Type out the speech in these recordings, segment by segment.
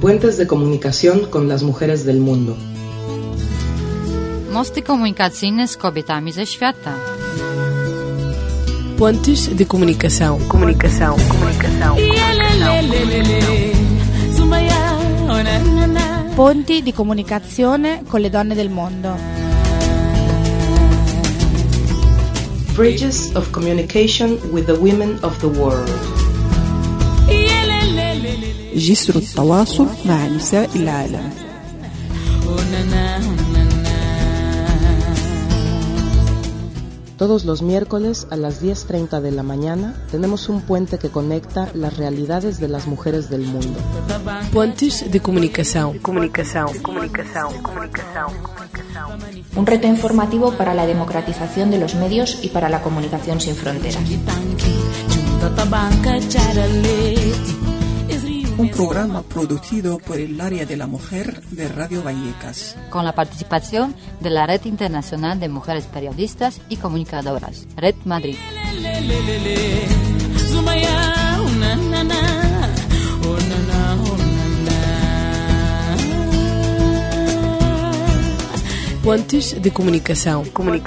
Puentes de comunicación con las mujeres del mundo. Mosty komunikacyjne z kobietami ze świata. Pontes de comunicação. Comunicação. Ponti di comunicazione con le donne del mondo. Bridges of communication with the women of the world. جسر التواصل مع نساء العالم. Todos los miércoles a las 10:30 de la mañana tenemos un puente que conecta las realidades de las mujeres del mundo. Pontes de comunicação. Un reto informativo para la democratización de los medios y para la comunicación sin fronteras. Un programa producido por el Área de la Mujer de Radio Vallecas. Con la participación de la Red Internacional de Mujeres Periodistas y Comunicadoras, Red Madrid. Pontes de comunicação.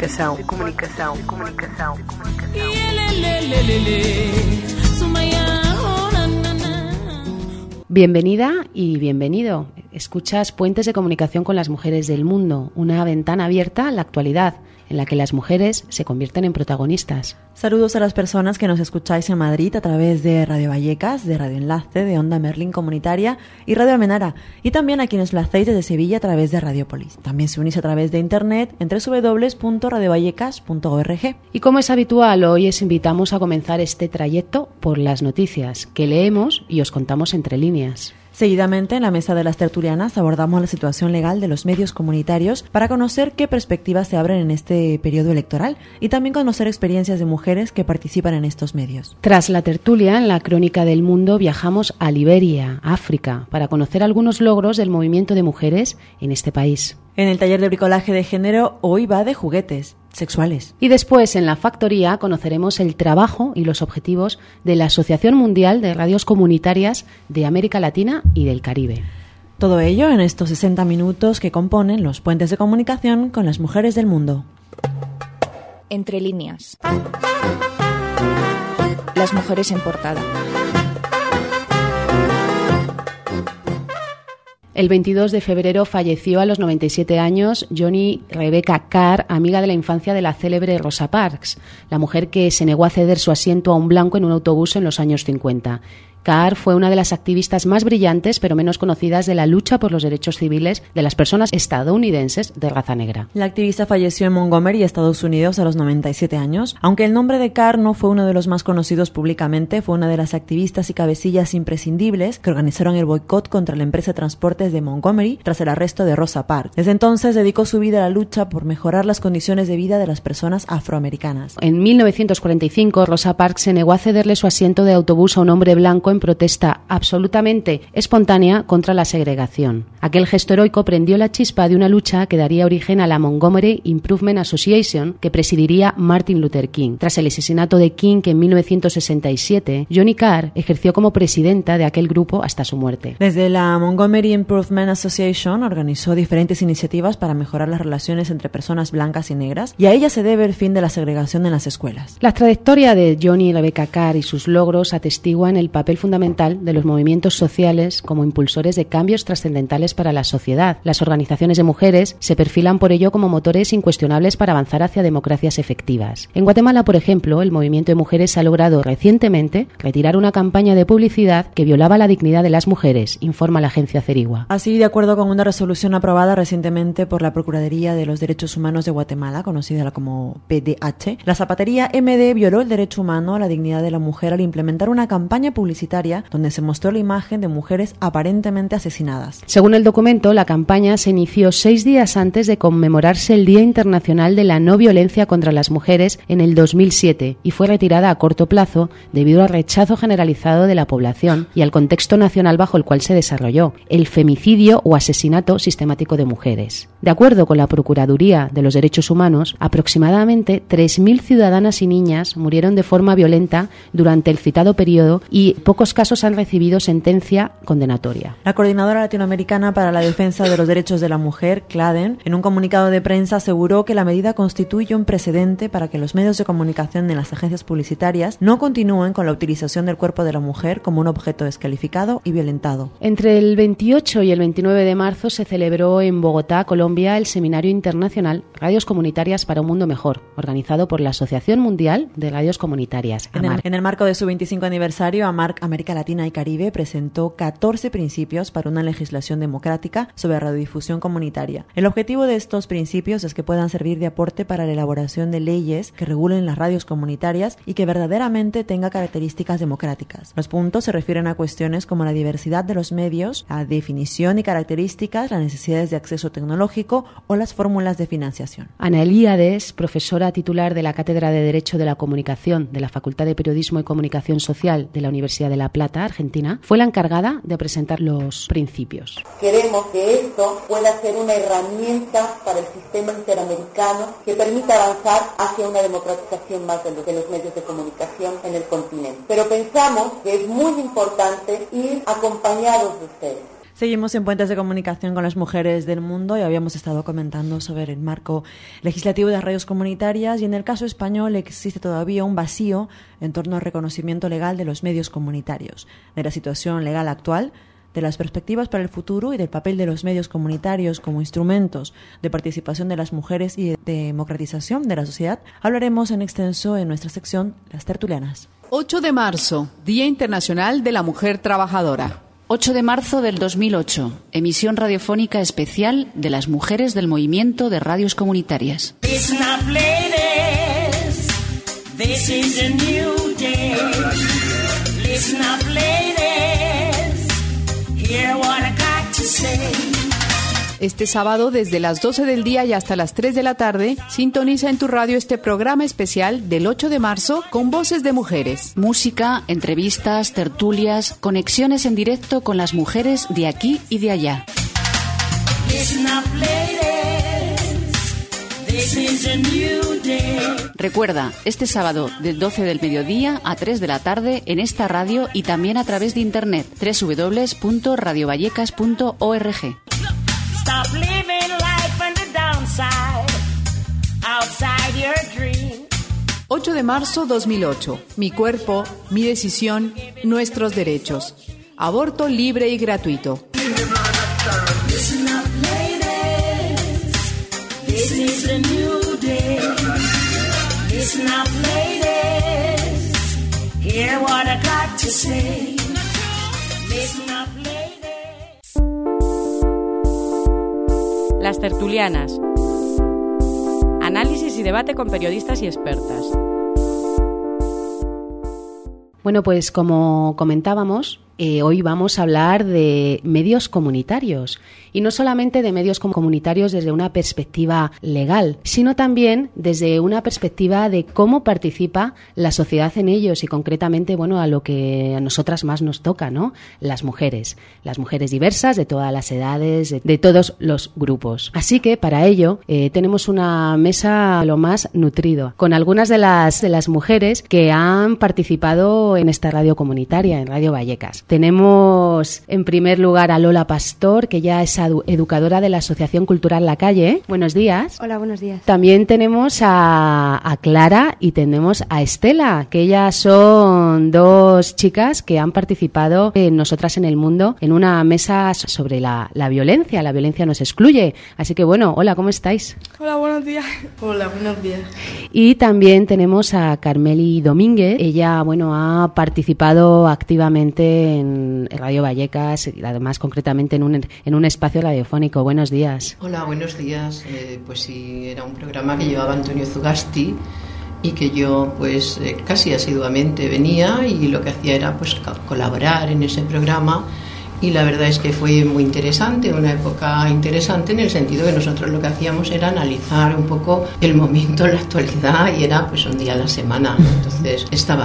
Bienvenida y bienvenido. Escuchas Puentes de comunicación con las mujeres del mundo, una ventana abierta a la actualidad, en la que las mujeres se convierten en protagonistas. Saludos a las personas que nos escucháis en Madrid a través de Radio Vallecas, de Radio Enlace, de Onda Merlín Comunitaria y Radio Almenara, y también a quienes lo hacéis desde Sevilla a través de Radiopolis. También se unís a través de internet en www.radiovallecas.org. Y como es habitual, hoy os invitamos a comenzar este trayecto por las noticias que leemos y os contamos entre líneas. Seguidamente, en la mesa de las tertulianas abordamos la situación legal de los medios comunitarios para conocer qué perspectivas se abren en este periodo electoral y también conocer experiencias de mujeres que participan en estos medios. Tras la tertulia, en la Crónica del Mundo, viajamos a Liberia, África, para conocer algunos logros del movimiento de mujeres en este país. En el taller de bricolaje de género, hoy va de juguetes sexuales. Y después, en la factoría, conoceremos el trabajo y los objetivos de la Asociación Mundial de Radios Comunitarias de América Latina y del Caribe. Todo ello en estos 60 minutos que componen los puentes de comunicación con las mujeres del mundo. Entre líneas. Las mujeres en portada. El 22 de febrero falleció a los 97 años Joni Rebecca Carr, amiga de la infancia de la célebre Rosa Parks, la mujer que se negó a ceder su asiento a un blanco en un autobús en los años 50. Carr fue una de las activistas más brillantes pero menos conocidas de la lucha por los derechos civiles de las personas estadounidenses de raza negra. La activista falleció en Montgomery, Estados Unidos, a los 97 años. Aunque el nombre de Carr no fue uno de los más conocidos públicamente, fue una de las activistas y cabecillas imprescindibles que organizaron el boicot contra la empresa de transportes de Montgomery tras el arresto de Rosa Parks. Desde entonces dedicó su vida a la lucha por mejorar las condiciones de vida de las personas afroamericanas. En 1945, Rosa Parks se negó a cederle su asiento de autobús a un hombre blanco en protesta absolutamente espontánea contra la segregación. Aquel gesto heroico prendió la chispa de una lucha que daría origen a la Montgomery Improvement Association, que presidiría Martin Luther King. Tras el asesinato de King en 1967, Joni Carr ejerció como presidenta de aquel grupo hasta su muerte. Desde la Montgomery Improvement Association organizó diferentes iniciativas para mejorar las relaciones entre personas blancas y negras, y a ella se debe el fin de la segregación en las escuelas. La trayectoria de Joni Rebecca Carr y sus logros atestiguan el papel fundamental de los movimientos sociales como impulsores de cambios trascendentales para la sociedad. Las organizaciones de mujeres se perfilan por ello como motores incuestionables para avanzar hacia democracias efectivas. En Guatemala, por ejemplo, el movimiento de mujeres ha logrado recientemente retirar una campaña de publicidad que violaba la dignidad de las mujeres, informa la agencia Cerigua. Así, de acuerdo con una resolución aprobada recientemente por la Procuraduría de los Derechos Humanos de Guatemala, conocida como PDH, la zapatería MD violó el derecho humano a la dignidad de la mujer al implementar una campaña publicitaria donde se mostró la imagen de mujeres aparentemente asesinadas. Según el documento, la campaña se inició 6 días antes de conmemorarse el Día Internacional de la No Violencia contra las Mujeres en el 2007 y fue retirada a corto plazo debido al rechazo generalizado de la población y al contexto nacional bajo el cual se desarrolló, el femicidio o asesinato sistemático de mujeres. De acuerdo con la Procuraduría de los Derechos Humanos, aproximadamente 3.000 ciudadanas y niñas murieron de forma violenta durante el citado periodo y poco pocos casos han recibido sentencia condenatoria. La Coordinadora Latinoamericana para la Defensa de los Derechos de la Mujer, CLADEN, en un comunicado de prensa aseguró que la medida constituye un precedente para que los medios de comunicación en las agencias publicitarias no continúen con la utilización del cuerpo de la mujer como un objeto descalificado y violentado. Entre el 28 y el 29 de marzo se celebró en Bogotá, Colombia, el Seminario Internacional Radios Comunitarias para un Mundo Mejor, organizado por la Asociación Mundial de Radios Comunitarias, AMAR. En el marco de su 25 aniversario, AMAR América Latina y Caribe presentó 14 principios para una legislación democrática sobre radiodifusión comunitaria. El objetivo de estos principios es que puedan servir de aporte para la elaboración de leyes que regulen las radios comunitarias y que verdaderamente tenga características democráticas. Los puntos se refieren a cuestiones como la diversidad de los medios, la definición y características, las necesidades de acceso tecnológico o las fórmulas de financiación. Ana Elíades, profesora titular de la Cátedra de Derecho de la Comunicación de la Facultad de Periodismo y Comunicación Social de la Universidad de La Plata, Argentina, fue la encargada de presentar los principios. Queremos que esto pueda ser una herramienta para el sistema interamericano que permita avanzar hacia una democratización más de los medios de comunicación en el continente. Pero pensamos que es muy importante ir acompañados de ustedes. Seguimos en Puentes de Comunicación con las mujeres del mundo y habíamos estado comentando sobre el marco legislativo de las radios comunitarias y en el caso español existe todavía un vacío en torno al reconocimiento legal de los medios comunitarios, de la situación legal actual, de las perspectivas para el futuro y del papel de los medios comunitarios como instrumentos de participación de las mujeres y de democratización de la sociedad. Hablaremos en extenso en nuestra sección Las Tertulianas. 8 de marzo, Día Internacional de la Mujer Trabajadora. 8 de marzo del 2008, emisión radiofónica especial de las mujeres del movimiento de radios comunitarias. Listen up, ladies, this is a new day. Listen up, ladies, hear what I got to say. Este sábado, desde las 12 del día y hasta las 3 de la tarde, sintoniza en tu radio este programa especial del 8 de marzo con voces de mujeres. Música, entrevistas, tertulias, conexiones en directo con las mujeres de aquí y de allá. Listen up, ladies, this is a new day. Recuerda, este sábado del 12 del mediodía a 3 de la tarde en esta radio y también a través de internet www.radiovallecas.org. Stop living life on the downside, outside your dream. 8 de marzo 2008. Mi cuerpo, mi decisión, nuestros derechos. Aborto libre y gratuito. Listen up, ladies, this is a new day. Listen up, ladies, hear what I got to say. Listen up, ladies. Las Tertulianas. Análisis y debate con periodistas y expertas. Bueno, pues como comentábamos, hoy vamos a hablar de medios comunitarios y no solamente de medios comunitarios desde una perspectiva legal, sino también desde una perspectiva de cómo participa la sociedad en ellos y concretamente, bueno, a lo que a nosotras más nos toca, ¿no? Las mujeres diversas de todas las edades, de todos los grupos. Así que para ello tenemos una mesa lo más nutrido con algunas de las mujeres que han participado en esta radio comunitaria, en Radio Vallecas. Tenemos en primer lugar a Lola Pastor, que ya es educadora de la Asociación Cultural La Calle. Buenos días. Hola, buenos días. También tenemos a Clara y tenemos a Estela, que ellas son dos chicas que han participado en Nosotras en el Mundo en una mesa sobre la violencia. La violencia nos excluye. Así que bueno, hola, ¿cómo estáis? Hola, buenos días. Hola, buenos días. Y también tenemos a Carmeli Domínguez. Ella, bueno, ha participado activamente en Radio Vallecas y además concretamente en un espacio radiofónico. Buenos días. Hola, buenos días. Pues sí, era un programa que llevaba Antonio Zugasti y que yo pues casi asiduamente venía y lo que hacía era pues colaborar en ese programa. Y la verdad es que fue muy interesante, una época interesante en el sentido que nosotros lo que hacíamos era analizar un poco el momento, la actualidad y era pues un día a la semana, entonces estaba bien.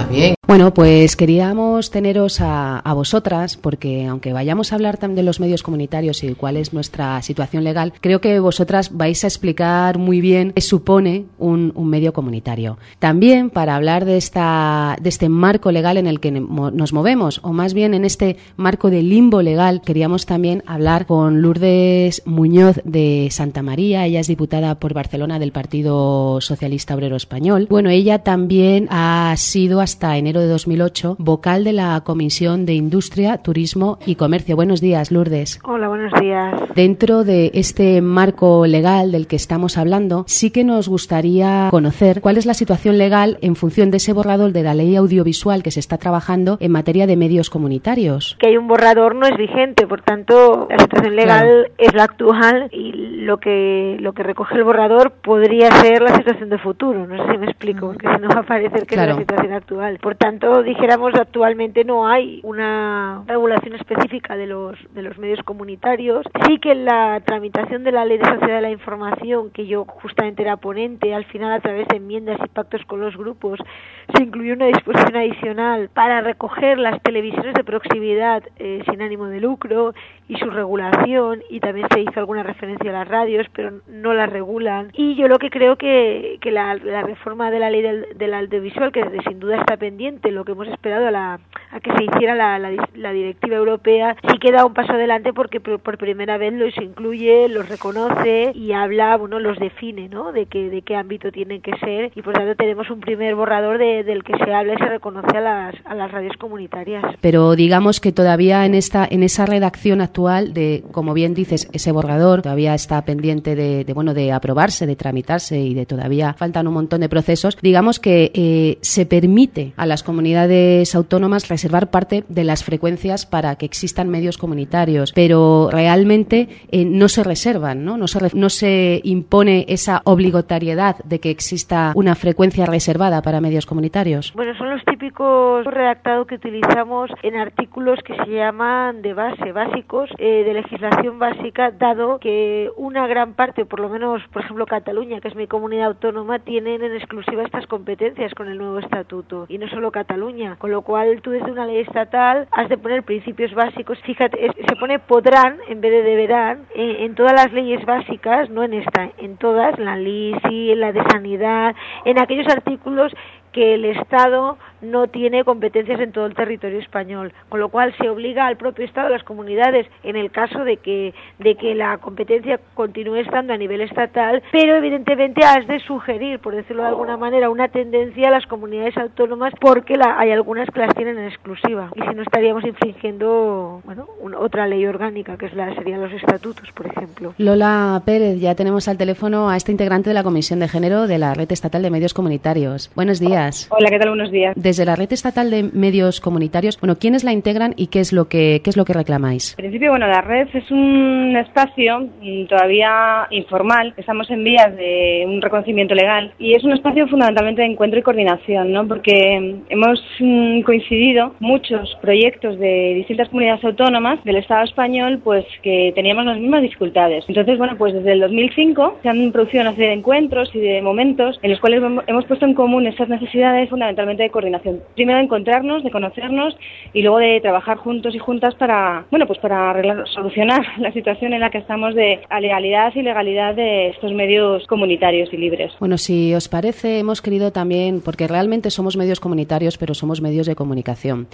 Bueno, pues queríamos teneros a vosotras, porque aunque vayamos a hablar también de los medios comunitarios y cuál es nuestra situación legal, creo que vosotras vais a explicar muy bien qué supone un medio comunitario. También para hablar de este marco legal en el que nos movemos, o más bien en este marco de limbo legal, queríamos también hablar con Lourdes Muñoz de Santa María. Ella es diputada por Barcelona del Partido Socialista Obrero Español. Bueno, ella también ha sido hasta enero de 2008 vocal de la Comisión de Industria, Turismo y Comercio. Buenos días, Lourdes. Hola, buenos días. Dentro de este marco legal del que estamos hablando, sí que nos gustaría conocer cuál es la situación legal en función de ese borrador de la ley audiovisual que se está trabajando en materia de medios comunitarios. Que hay un borrador no es vigente, por tanto, la situación legal es la actual y lo que recoge el borrador podría ser la situación de futuro. No sé si me explico, porque si no va a parecer que es la situación actual. Por tanto, dijéramos, actualmente no hay una regulación específica de los medios comunitarios. Sí que en la tramitación de la Ley de Sociedad de la Información, que yo justamente era ponente, al final a través de enmiendas y pactos con los grupos, se incluyó una disposición adicional para recoger las televisiones de proximidad sin ánimo de lucro y su regulación, y también se hizo alguna referencia a las radios, pero no las regulan. Y yo lo que creo que la reforma de la ley del audiovisual, que sin duda está pendiente, lo que hemos esperado a que se hiciera la directiva europea, sí que da un paso adelante porque por primera vez los incluye, los reconoce y habla, los define, ¿no? De qué ámbito tienen que ser, y por tanto tenemos un primer borrador del que se habla y se reconoce a las radios comunitarias. Pero digamos que todavía en esa redacción actual de, como bien dices, ese borrador todavía está pendiente de aprobarse, de tramitarse, y de todavía faltan un montón de procesos. Digamos que se permite a las comunidades autónomas reservar parte de las frecuencias para que existan medios comunitarios, pero realmente no se reservan, ¿no? No se impone esa obligatoriedad de que exista una frecuencia reservada para medios comunitarios. Bueno, son los típicos redactados que utilizamos en artículos que se llaman de base, básicos, de legislación básica, dado que una gran parte, por lo menos, por ejemplo, Cataluña, que es mi comunidad autónoma, tienen en exclusiva estas competencias con el nuevo estatuto, y no solo Cataluña, con lo cual tú desde una ley estatal has de poner principios básicos. Fíjate, se pone podrán en vez de deberán en todas las leyes básicas, no en esta, en todas, en la LISI, en la de sanidad, en aquellos artículos que el Estado no tiene competencias en todo el territorio español, con lo cual se obliga al propio Estado, a las comunidades, en el caso de que la competencia continúe estando a nivel estatal, pero evidentemente has de sugerir, por decirlo de alguna manera, una tendencia a las comunidades autónomas, porque hay algunas que las tienen en exclusiva, y si no estaríamos infringiendo otra ley orgánica, que serían los estatutos, por ejemplo. Lola Pérez, ya tenemos al teléfono a esta integrante de la Comisión de Género de la Red Estatal de Medios Comunitarios. Buenos días. Hola, ¿qué tal? Buenos días. Desde la Red Estatal de Medios Comunitarios, ¿quiénes la integran y qué es lo que reclamáis? En principio, la red es un espacio todavía informal. Estamos en vías de un reconocimiento legal y es un espacio fundamentalmente de encuentro y coordinación, ¿no? Porque hemos coincidido muchos proyectos de distintas comunidades autónomas del Estado español, pues que teníamos las mismas dificultades. Entonces, pues desde el 2005 se han producido una serie de encuentros y de momentos en los cuales hemos puesto en común esas necesidades fundamentalmente de coordinación. Primero de encontrarnos, de conocernos y luego de trabajar juntos y juntas para solucionar la situación en la que estamos de legalidad y ilegalidad de estos medios comunitarios y libres. Bueno, si os parece, hemos querido también, porque realmente somos medios comunitarios, pero somos medios de comunicación.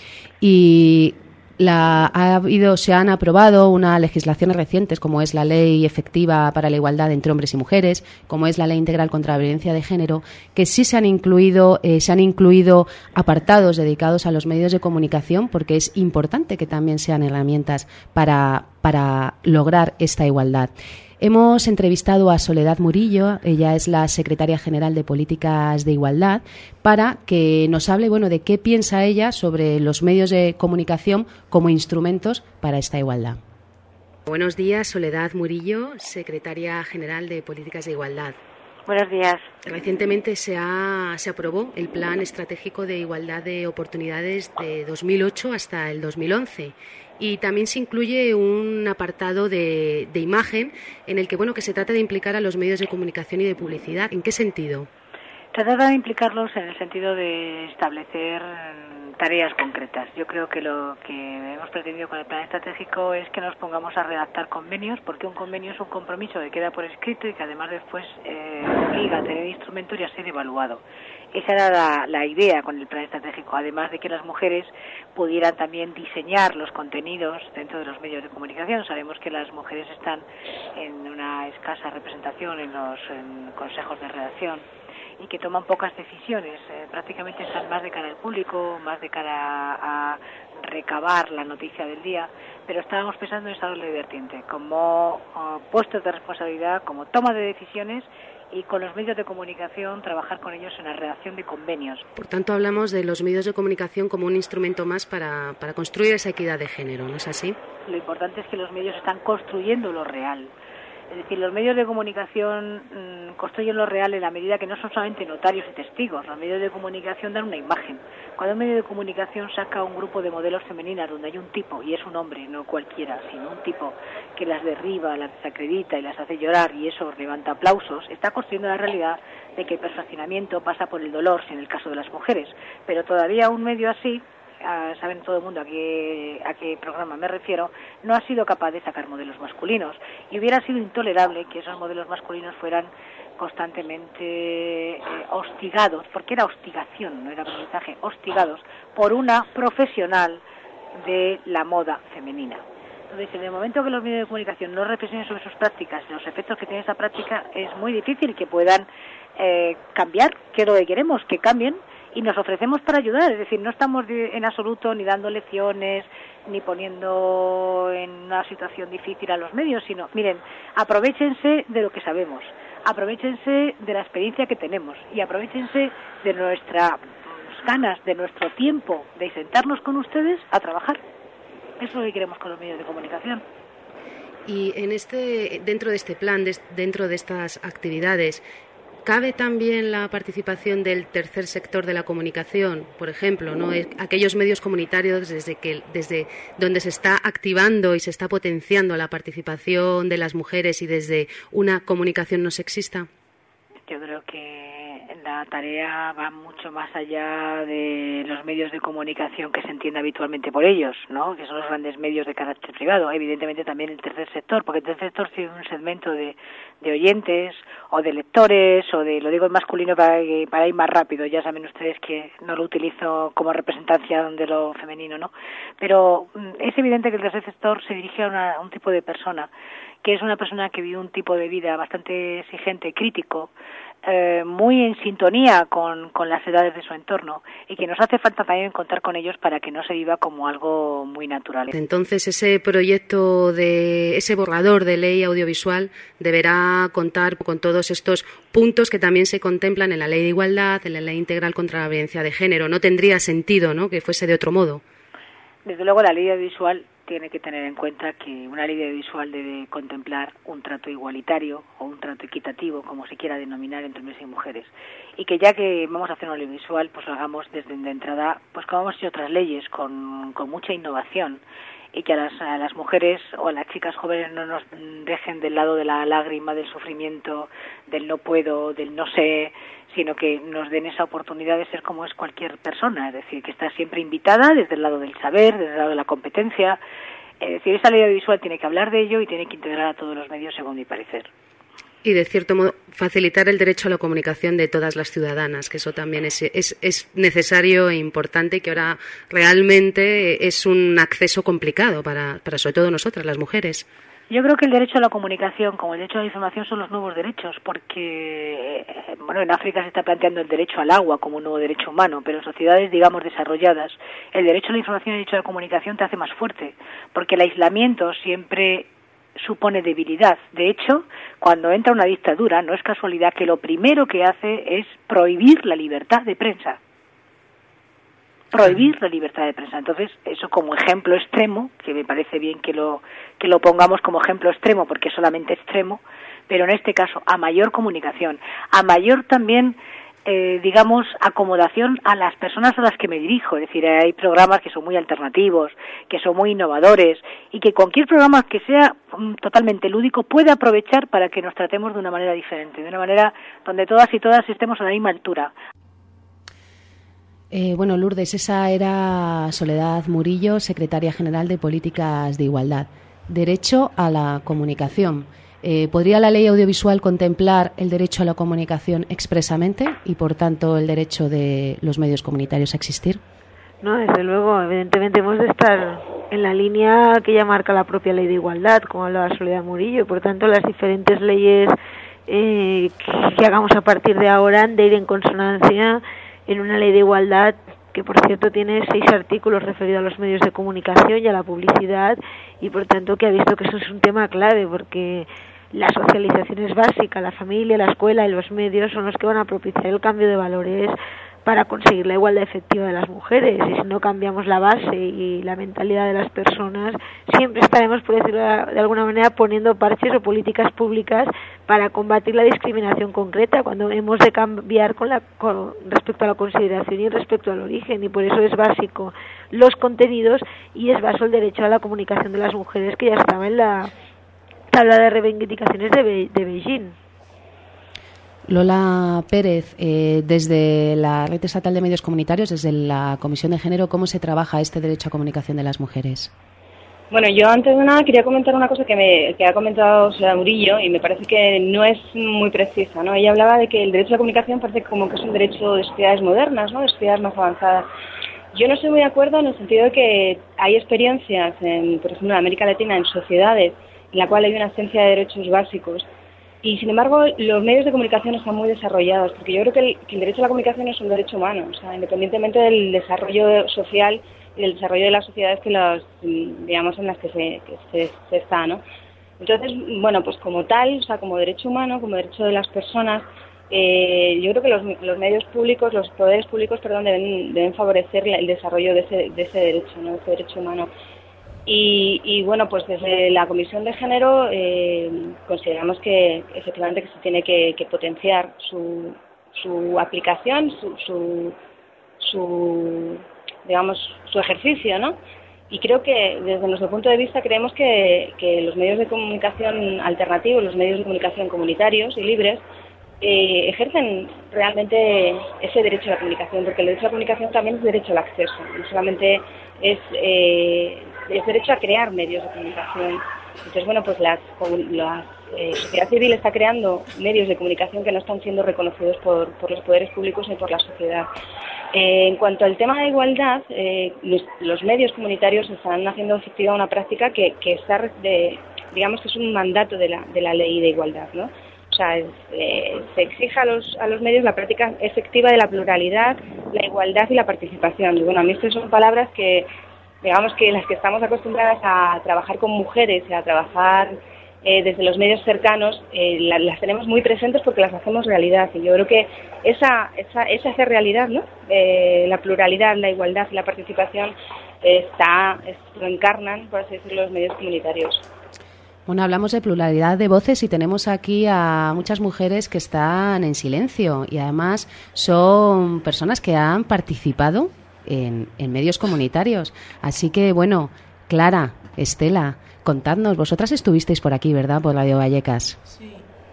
Y se han aprobado unas legislaciones recientes, como es la Ley Efectiva para la Igualdad entre Hombres y Mujeres, como es la Ley Integral contra la Violencia de Género, que sí se han incluido apartados dedicados a los medios de comunicación, porque es importante que también sean herramientas para lograr esta igualdad. Hemos entrevistado a Soledad Murillo, ella es la secretaria general de Políticas de Igualdad, para que nos hable de qué piensa ella sobre los medios de comunicación como instrumentos para esta igualdad. Buenos días, Soledad Murillo, secretaria general de Políticas de Igualdad. Buenos días. Recientemente se aprobó el Plan Estratégico de Igualdad de Oportunidades de 2008 hasta el 2011. Y también se incluye un apartado de imagen en el que se trata de implicar a los medios de comunicación y de publicidad. ¿En qué sentido? Se trata de implicarlos en el sentido de establecer tareas concretas. Yo creo que lo que hemos pretendido con el plan estratégico es que nos pongamos a redactar convenios, porque un convenio es un compromiso que queda por escrito y que además después obliga a tener instrumentos y a ser evaluado. Esa era la idea con el plan estratégico, además de que las mujeres pudieran también diseñar los contenidos dentro de los medios de comunicación. Sabemos que las mujeres están en una escasa representación en los consejos de redacción y que toman pocas decisiones, prácticamente están más de cara al público, más de cara a recabar la noticia del día, pero estábamos pensando en esa doble vertiente, como puestos de responsabilidad, como toma de decisiones y con los medios de comunicación trabajar con ellos en la redacción de convenios. Por tanto, hablamos de los medios de comunicación como un instrumento más para construir esa equidad de género, ¿no es así? Lo importante es que los medios están construyendo lo real. Es decir, los medios de comunicación construyen lo real en la medida que no son solamente notarios y testigos. Los medios de comunicación dan una imagen. Cuando un medio de comunicación saca un grupo de modelos femeninas donde hay un tipo, y es un hombre, no cualquiera, sino un tipo que las derriba, las desacredita y las hace llorar, y eso levanta aplausos, está construyendo la realidad de que el perfeccionamiento pasa por el dolor, si en el caso de las mujeres. Pero todavía un medio así, saben todo el mundo a qué programa me refiero, no ha sido capaz de sacar modelos masculinos, y hubiera sido intolerable que esos modelos masculinos fueran constantemente hostigados, porque era hostigación, no era aprendizaje, hostigados por una profesional de la moda femenina. Entonces, en el momento que los medios de comunicación no reflexionen sobre sus prácticas y los efectos que tiene esa práctica, es muy difícil que puedan cambiar, que es lo que queremos, que cambien, y nos ofrecemos para ayudar. Es decir, no estamos en absoluto ni dando lecciones ni poniendo en una situación difícil a los medios, sino, miren, aprovéchense de lo que sabemos, aprovéchense de la experiencia que tenemos y aprovéchense de nuestras ganas, de nuestro tiempo, de sentarnos con ustedes a trabajar. Eso es lo que queremos con los medios de comunicación. Y dentro de este plan, dentro de estas actividades, ¿cabe también la participación del tercer sector de la comunicación? Por ejemplo, ¿no? Aquellos medios comunitarios desde donde se está activando y se está potenciando la participación de las mujeres y desde una comunicación no sexista. Yo creo que la tarea va mucho más allá de los medios de comunicación que se entiende habitualmente por ellos, ¿no? Que son los grandes medios de carácter privado. Evidentemente también el tercer sector, porque el tercer sector tiene un segmento de oyentes o de lectores, o lo digo en masculino para ir más rápido. Ya saben ustedes que no lo utilizo como representación de lo femenino, ¿no? Pero es evidente que el tercer sector se dirige a un tipo de persona, que es una persona que vive un tipo de vida bastante exigente, crítico, muy en sintonía con las edades de su entorno, y que nos hace falta también contar con ellos para que no se viva como algo muy natural. Entonces, ese proyecto ese borrador de ley audiovisual deberá contar con todos estos puntos que también se contemplan en la Ley de Igualdad, en la Ley Integral contra la Violencia de Género. No tendría sentido, ¿no?, que fuese de otro modo. Desde luego, la ley audiovisual tiene que tener en cuenta que una ley audiovisual debe contemplar un trato igualitario o un trato equitativo, como se quiera denominar, entre hombres y mujeres. Y que ya que vamos a hacer una ley audiovisual, pues lo hagamos desde de entrada, pues como hemos hecho otras leyes, con mucha innovación, y que a las mujeres o a las chicas jóvenes no nos dejen del lado de la lágrima, del sufrimiento, del no puedo, del no sé, sino que nos den esa oportunidad de ser como es cualquier persona, es decir, que está siempre invitada desde el lado del saber, desde el lado de la competencia. Es decir, esa ley audiovisual tiene que hablar de ello y tiene que integrar a todos los medios, según mi parecer. Y, de cierto modo, facilitar el derecho a la comunicación de todas las ciudadanas, que eso también es necesario e importante, y que ahora realmente es un acceso complicado para sobre todo nosotras, las mujeres. Yo creo que el derecho a la comunicación, como el derecho a la información, son los nuevos derechos, porque en África se está planteando el derecho al agua como un nuevo derecho humano, pero en sociedades, digamos, desarrolladas, el derecho a la información y el derecho a la comunicación te hace más fuerte, porque el aislamiento siempre supone debilidad. De hecho, cuando entra una dictadura, no es casualidad que lo primero que hace es prohibir la libertad de prensa. Prohibir la libertad de prensa. Entonces, eso como ejemplo extremo, que me parece bien que lo pongamos como ejemplo extremo, porque es solamente extremo, pero en este caso a mayor comunicación, a mayor también digamos, acomodación a las personas a las que me dirijo. Es decir, hay programas que son muy alternativos, que son muy innovadores y que cualquier programa que sea totalmente lúdico puede aprovechar para que nos tratemos de una manera diferente, de una manera donde todas y todas estemos a la misma altura. Bueno, Lourdes, esa era Soledad Murillo, secretaria general de Políticas de Igualdad. Derecho a la comunicación. ¿Podría la ley audiovisual contemplar el derecho a la comunicación expresamente y, por tanto, el derecho de los medios comunitarios a existir? No, desde luego, evidentemente hemos de estar en la línea que ya marca la propia ley de igualdad, como hablaba Soledad Murillo, por tanto, las diferentes leyes que hagamos a partir de ahora han de ir en consonancia en una ley de igualdad que, por cierto, tiene 6 artículos referidos a los medios de comunicación y a la publicidad, y por tanto que ha visto que eso es un tema clave, porque la socialización es básica, la familia, la escuela y los medios son los que van a propiciar el cambio de valores para conseguir la igualdad efectiva de las mujeres, y si no cambiamos la base y la mentalidad de las personas, siempre estaremos, por decirlo de alguna manera, poniendo parches o políticas públicas para combatir la discriminación concreta, cuando hemos de cambiar con respecto a la consideración y respecto al origen, y por eso es básico los contenidos y es básico el derecho a la comunicación de las mujeres, que ya estaba en la tabla de reivindicaciones de Beijing. Lola Pérez, desde la Red Estatal de Medios Comunitarios, desde la Comisión de Género, ¿cómo se trabaja este derecho a comunicación de las mujeres? Bueno, yo antes de nada quería comentar una cosa que ha comentado Soledad Murillo y me parece que no es muy precisa, ¿no? Ella hablaba de que el derecho a la comunicación parece como que es un derecho de sociedades modernas, ¿no? De sociedades más avanzadas. Yo no estoy muy de acuerdo en el sentido de que hay experiencias, por ejemplo, en América Latina, en sociedades en la cual hay una ausencia de derechos básicos. Y, sin embargo, los medios de comunicación están muy desarrollados, porque yo creo que el derecho a la comunicación es un derecho humano, o sea, independientemente del desarrollo social y del desarrollo de las sociedades digamos, en las que se está, ¿no? Entonces, bueno, pues como tal, o sea, como derecho humano, como derecho de las personas, yo creo que los medios públicos, los poderes públicos, deben favorecer el desarrollo de ese derecho, ¿no? De ese derecho humano. Y bueno, pues desde la Comisión de Género consideramos que efectivamente que se tiene que potenciar su aplicación, su ejercicio, ¿no? Y creo que desde nuestro punto de vista creemos que los medios de comunicación alternativos, los medios de comunicación comunitarios y libres, ejercen realmente ese derecho a la comunicación, porque el derecho a la comunicación también es derecho al acceso, no solamente es derecho a crear medios de comunicación. Entonces, bueno, pues la sociedad civil está creando medios de comunicación que no están siendo reconocidos por los poderes públicos ni por la sociedad. En cuanto al tema de igualdad, los medios comunitarios están haciendo efectiva una práctica que está, digamos que es un mandato de la ley de igualdad, ¿no? O sea, se exige a los medios la práctica efectiva de la pluralidad, la igualdad y la participación. Y bueno, a mí estas son palabras que, digamos que las que estamos acostumbradas a trabajar con mujeres y a trabajar desde los medios cercanos, las tenemos muy presentes porque las hacemos realidad. Y yo creo que esa hacer realidad, ¿no? La pluralidad, la igualdad y la participación lo encarnan, por así decirlo, los medios comunitarios. Bueno, hablamos de pluralidad de voces y tenemos aquí a muchas mujeres que están en silencio y además son personas que han participado en medios comunitarios. Así que, bueno, Clara, Estela, contadnos, vosotras estuvisteis por aquí, ¿verdad?, por Radio Vallecas. Sí.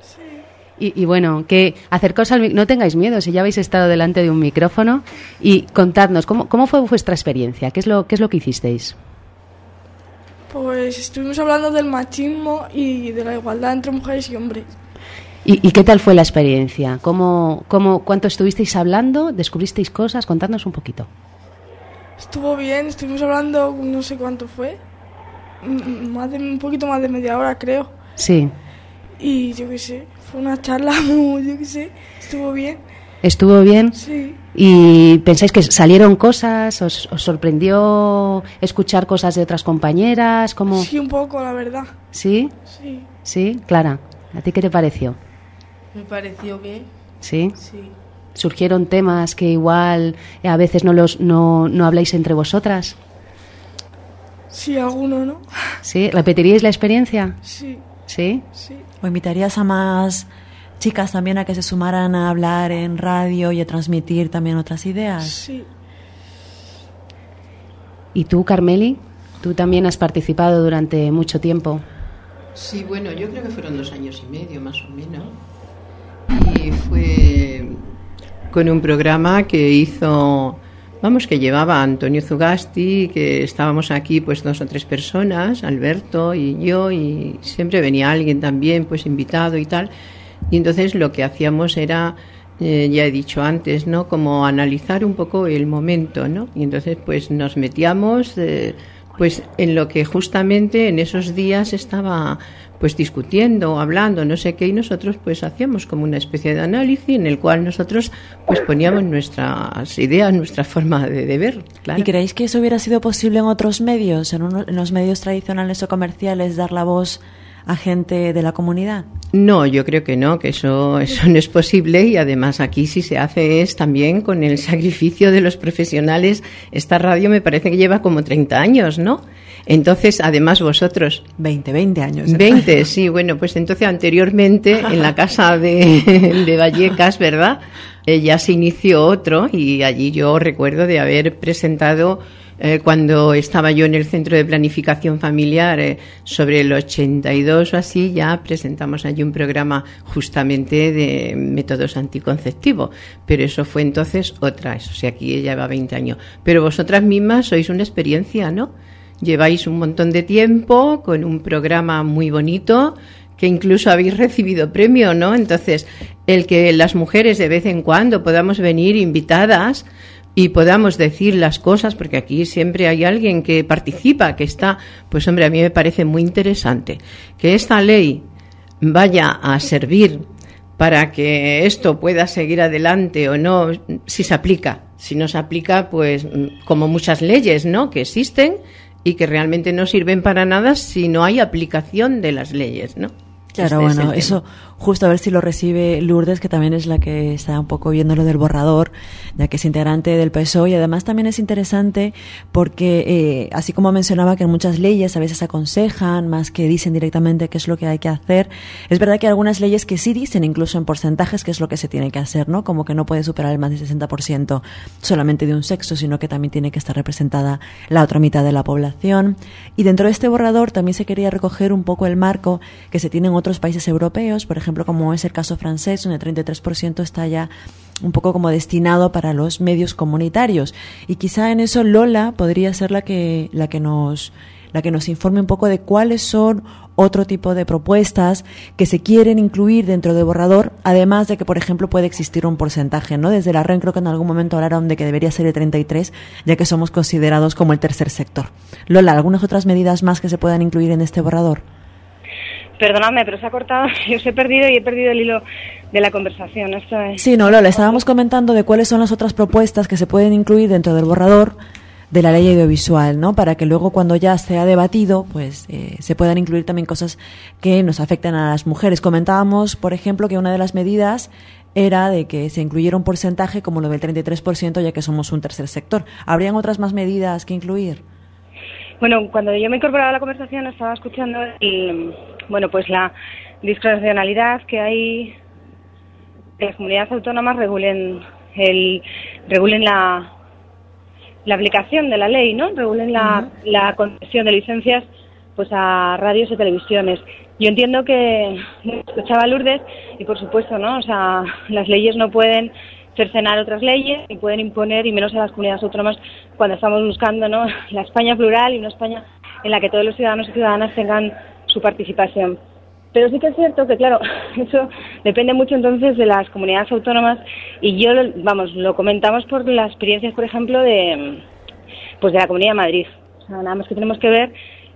Y bueno, que acercaos no tengáis miedo, si ya habéis estado delante de un micrófono, y contadnos, ¿cómo fue vuestra experiencia? ¿Qué es lo que hicisteis? Pues estuvimos hablando del machismo y de la igualdad entre mujeres y hombres. ¿Y qué tal fue la experiencia? ¿Cuánto estuvisteis hablando? ¿Descubristeis cosas? Contadnos un poquito. Estuvo bien, estuvimos hablando, no sé cuánto fue, un poquito más de media hora, creo. Sí. Y yo qué sé, fue una charla estuvo bien. ¿Estuvo bien? Sí. ¿Y pensáis que salieron cosas? ¿Os sorprendió escuchar cosas de otras compañeras? ¿Cómo? Sí, un poco, la verdad. ¿Sí? Sí. ¿Sí? Clara, ¿a ti qué te pareció? Me pareció que... ¿Sí? Sí. ¿Surgieron temas que igual a veces no habláis entre vosotras? Sí, alguno, ¿no? ¿Sí? ¿Repetiríais la experiencia? Sí. ¿Sí? Sí. ¿O invitarías a más chicas también a que se sumaran a hablar en radio y a transmitir también otras ideas. Sí. ¿Y tú, Carmeli? Tú también has participado durante mucho tiempo. Sí, bueno, yo creo que fueron 2 años y medio más o menos. Y fue con un programa que hizo, que llevaba Antonio Zugasti, que estábamos aquí pues 2 o 3 personas, Alberto y yo, y siempre venía alguien también pues invitado y tal. Y entonces lo que hacíamos era, ya he dicho antes, ¿no? Como analizar un poco el momento, ¿no? Y entonces pues nos metíamos pues en lo que justamente en esos días estaba pues discutiendo, hablando, no sé qué, y nosotros pues hacíamos como una especie de análisis en el cual nosotros pues poníamos nuestras ideas, nuestra forma de ver, claro. ¿Y creéis que eso hubiera sido posible en otros medios, en los medios tradicionales o comerciales, dar la voz a gente de la comunidad? No, yo creo que no, que eso no es posible, y además aquí si se hace es también con el sacrificio de los profesionales. Esta radio me parece que lleva como 30 años, ¿no? Entonces, además vosotros... 20 años. 20, sí, bueno, pues entonces anteriormente en la casa de Vallecas, ¿verdad? Ya se inició otro, y allí yo recuerdo de haber presentado... cuando estaba yo en el Centro de Planificación Familiar, sobre el 82 o así, ya presentamos allí un programa justamente de métodos anticonceptivos, pero eso fue entonces eso, o sea, aquí lleva 20 años. Pero vosotras mismas sois una experiencia, ¿no? Lleváis un montón de tiempo con un programa muy bonito, que incluso habéis recibido premio, ¿no? Entonces, el que las mujeres de vez en cuando podamos venir invitadas y podamos decir las cosas, porque aquí siempre hay alguien que participa, que está, pues hombre, a mí me parece muy interesante que esta ley vaya a servir para que esto pueda seguir adelante o no, si se aplica. Si no se aplica, pues como muchas leyes, ¿no?, que existen y que realmente no sirven para nada si no hay aplicación de las leyes, ¿no? Claro, bueno, eso justo a ver si lo recibe Lourdes, que también es la que está un poco viendo lo del borrador, ya que es integrante del PSOE, y además también es interesante porque, así como mencionaba que en muchas leyes a veces aconsejan más que dicen directamente qué es lo que hay que hacer, es verdad que hay algunas leyes que sí dicen incluso en porcentajes qué es lo que se tiene que hacer, ¿no? Como que no puede superar el más del 60% solamente de un sexo, sino que también tiene que estar representada la otra mitad de la población. Y dentro de este borrador también se quería recoger un poco el marco que se tiene en otros países europeos, por ejemplo, como es el caso francés, donde el 33% está ya un poco como destinado para los medios comunitarios. Y quizá en eso Lola podría ser la que nos informe un poco de cuáles son otro tipo de propuestas que se quieren incluir dentro del borrador, además de que, por ejemplo, puede existir un porcentaje, ¿no? Desde la REN creo que en algún momento hablaron de que debería ser el 33%, ya que somos considerados como el tercer sector. Lola, ¿algunas otras medidas más que se puedan incluir en este borrador? Perdóname, pero se ha cortado, yo os he perdido el hilo de la conversación. Esto es... Sí, no, Lola, estábamos comentando de cuáles son las otras propuestas que se pueden incluir dentro del borrador de la ley audiovisual, ¿no? Para que luego, cuando ya se ha debatido, pues se puedan incluir también cosas que nos afectan a las mujeres. Comentábamos, por ejemplo, que una de las medidas era de que se incluyera un porcentaje como lo del 33%, ya que somos un tercer sector. ¿Habrían otras más medidas que incluir? Bueno, cuando yo me incorporaba a la conversación estaba escuchando pues la discrecionalidad que hay, que las comunidades autónomas regulen la aplicación de la ley, ¿no? Regulen la concesión de licencias pues a radios y televisiones. Yo entiendo que escuchaba a Lourdes y por supuesto, ¿no? O sea, las leyes no pueden cercenar otras leyes y pueden imponer, y menos a las comunidades autónomas, cuando estamos buscando, ¿no?, la España plural y una España en la que todos los ciudadanos y ciudadanas tengan su participación. Pero sí que es cierto que, claro, eso depende mucho entonces de las comunidades autónomas, y yo, lo comentamos por las experiencias, por ejemplo, de la Comunidad de Madrid. O sea, nada más que tenemos que ver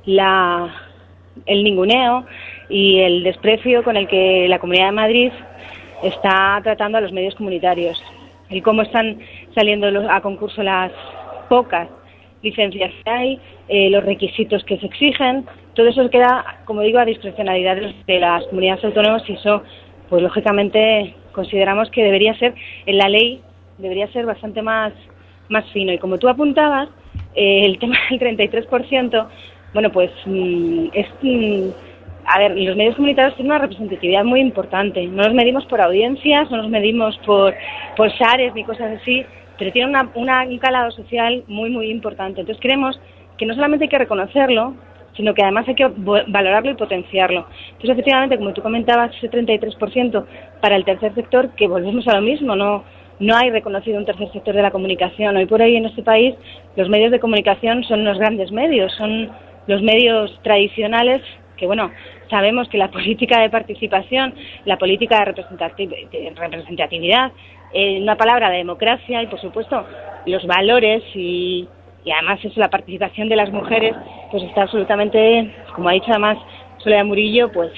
el ninguneo y el desprecio con el que la Comunidad de Madrid está tratando a los medios comunitarios, y cómo están saliendo a concurso las pocas licencias que hay, los requisitos que se exigen. Todo eso queda, como digo, a discrecionalidad de las comunidades autónomas, y eso, pues lógicamente, consideramos que debería ser, en la ley, debería ser bastante más fino. Y como tú apuntabas, el tema del 33%, bueno, pues es a ver, los medios comunitarios tienen una representatividad muy importante. No nos medimos por audiencias, no nos medimos por shares ni cosas así, pero tienen un calado social muy, muy importante. Entonces creemos que no solamente hay que reconocerlo, sino que además hay que valorarlo y potenciarlo. Entonces, efectivamente, como tú comentabas, ese 33% para el tercer sector, que volvemos a lo mismo, no hay reconocido un tercer sector de la comunicación. Hoy por hoy en este país los medios de comunicación son los grandes medios, son los medios tradicionales que, bueno, sabemos que la política de participación, la política de representatividad, una palabra de democracia y, por supuesto, los valores y además eso, la participación de las mujeres, pues está absolutamente, como ha dicho además Soledad Murillo, pues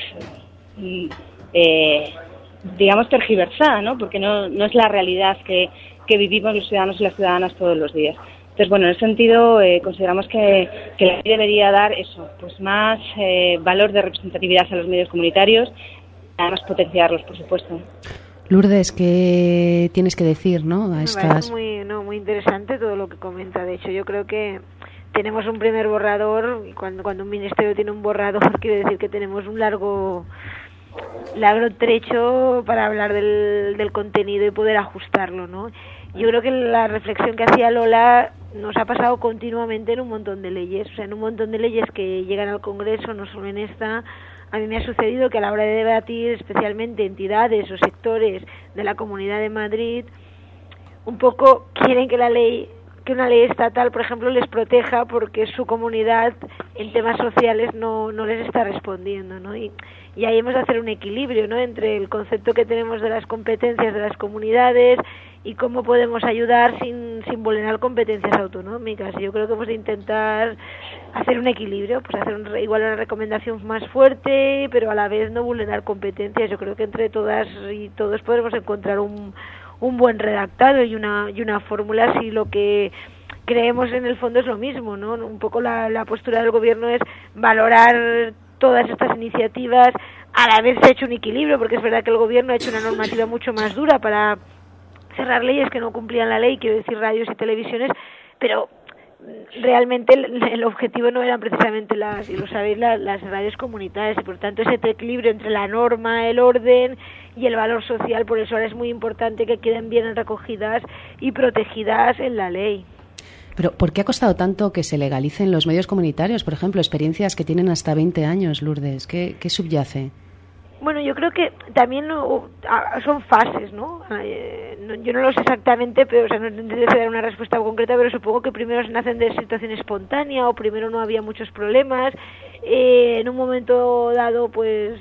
digamos tergiversada, ¿no? Porque no es la realidad que vivimos los ciudadanos y las ciudadanas todos los días. Entonces, bueno, en ese sentido consideramos que la ley debería dar eso, pues más valor de representatividad a los medios comunitarios, además potenciarlos, por supuesto. Lourdes, ¿qué tienes que decir, no? A estas... Me parece muy interesante todo lo que comenta. De hecho, yo creo que tenemos un primer borrador y cuando un ministerio tiene un borrador quiere decir que tenemos un largo trecho para hablar del contenido y poder ajustarlo, ¿no? Yo creo que la reflexión que hacía Lola nos ha pasado continuamente en un montón de leyes, o sea, en un montón de leyes que llegan al Congreso, no solo en esta. A mí me ha sucedido que a la hora de debatir, especialmente entidades o sectores de la Comunidad de Madrid, un poco quieren que una ley estatal, por ejemplo, les proteja porque su comunidad en temas sociales no les está respondiendo, ¿no? Y ahí hemos de hacer un equilibrio, ¿no? Entre el concepto que tenemos de las competencias de las comunidades y cómo podemos ayudar sin vulnerar competencias autonómicas. Yo creo que hemos de intentar hacer un equilibrio, pues hacer igual una recomendación más fuerte, pero a la vez no vulnerar competencias. Yo creo que entre todas y todos podremos encontrar un buen redactado y una fórmula si lo que creemos en el fondo es lo mismo, ¿no? Un poco la postura del gobierno es valorar todas estas iniciativas, a la vez se ha hecho un equilibrio, porque es verdad que el gobierno ha hecho una normativa mucho más dura para cerrar leyes que no cumplían la ley, quiero decir radios y televisiones, pero realmente el objetivo no eran precisamente las radios comunitarias, y por tanto ese equilibrio entre la norma, el orden y el valor social, por eso ahora es muy importante que queden bien recogidas y protegidas en la ley. Pero ¿por qué ha costado tanto que se legalicen los medios comunitarios? Por ejemplo, experiencias que tienen hasta 20 años, Lourdes. ¿Qué subyace? Bueno, yo creo que también son fases, ¿no? Yo no lo sé exactamente, pero no tendré que dar una respuesta concreta, pero supongo que primero se nacen de situación espontánea o primero no había muchos problemas. En un momento dado, pues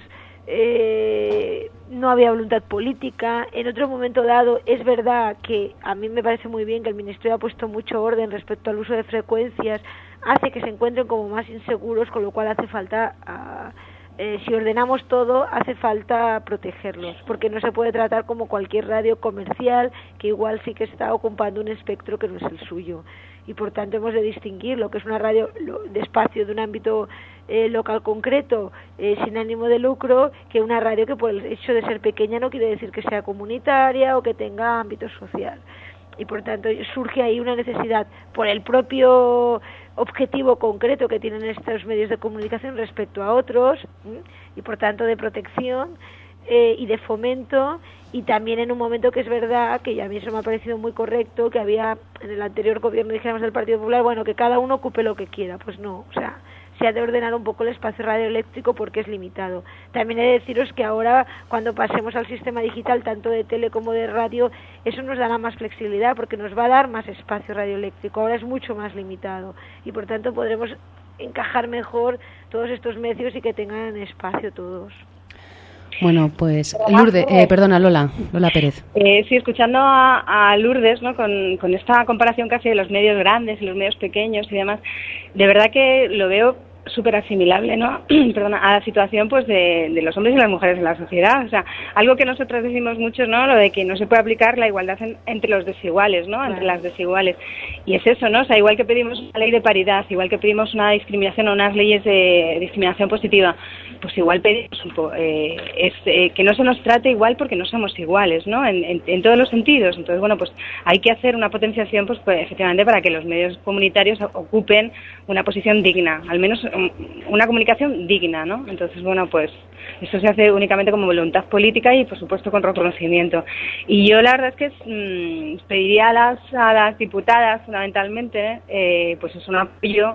no había voluntad política. En otro momento dado, es verdad que a mí me parece muy bien que el Ministerio ha puesto mucho orden respecto al uso de frecuencias, hace que se encuentren como más inseguros, con lo cual hace falta... si ordenamos todo, hace falta protegerlos, porque no se puede tratar como cualquier radio comercial que igual sí que está ocupando un espectro que no es el suyo, y por tanto hemos de distinguir lo que es una radio de espacio de un ámbito local concreto, sin ánimo de lucro, que una radio que por el hecho de ser pequeña no quiere decir que sea comunitaria o que tenga ámbito social. Y por tanto surge ahí una necesidad por el propio objetivo concreto que tienen estos medios de comunicación respecto a otros, y por tanto de protección y de fomento, y también en un momento que es verdad que a mí eso me ha parecido muy correcto, que había en el anterior gobierno, dijéramos, del Partido Popular, bueno, que cada uno ocupe lo que quiera. Pues no, o sea, se ha de ordenar un poco el espacio radioeléctrico porque es limitado. También he de deciros que ahora, cuando pasemos al sistema digital, tanto de tele como de radio, eso nos dará más flexibilidad porque nos va a dar más espacio radioeléctrico. Ahora es mucho más limitado y por tanto podremos encajar mejor todos estos medios y que tengan espacio todos. Bueno, pues Lourdes, perdona, Lola Pérez. Sí, escuchando a Lourdes, ¿no? Con esta comparación que hace de los medios grandes y los medios pequeños y demás, de verdad que lo veo súper asimilable, ¿no? Perdona, a la situación pues de los hombres y las mujeres en la sociedad. O sea, algo que nosotros decimos mucho, ¿no? Lo de que no se puede aplicar la igualdad entre los desiguales, ¿no? Entre las desiguales. Y es eso, ¿no? O sea, igual que pedimos una ley de paridad, igual que pedimos una discriminación o unas leyes de discriminación positiva, pues igual pedimos que no se nos trate igual porque no somos iguales, ¿no? En todos los sentidos. Entonces, bueno, pues hay que hacer una potenciación, pues efectivamente, para que los medios comunitarios ocupen una posición digna, al menos una comunicación digna, ¿no? Entonces, bueno, pues esto se hace únicamente como voluntad política y, por supuesto, con reconocimiento. Y yo la verdad es que pediría a las diputadas, fundamentalmente, pues es un apoyo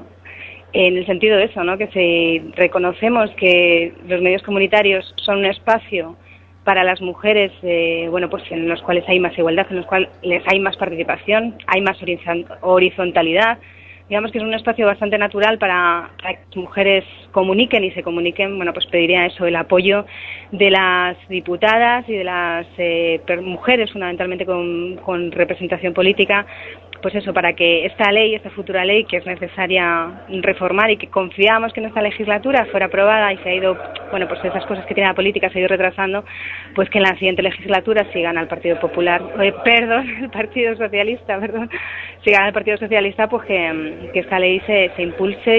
en el sentido de eso, ¿no? Que si reconocemos que los medios comunitarios son un espacio para las mujeres, bueno, pues en los cuales hay más igualdad, en los cuales hay más participación, hay más horizontalidad. Digamos que es un espacio bastante natural para que las mujeres comuniquen y se comuniquen. Bueno, pues pediría eso, el apoyo de las diputadas y de las mujeres, fundamentalmente con representación política, pues eso, para que esta futura ley, que es necesaria reformar y que confiamos que en esta legislatura fuera aprobada y se ha ido, bueno, pues esas cosas que tiene la política se ha ido retrasando, pues que en la siguiente legislatura sigan al Partido Popular, el Partido Socialista, sigan al Partido Socialista, pues que esta ley se impulse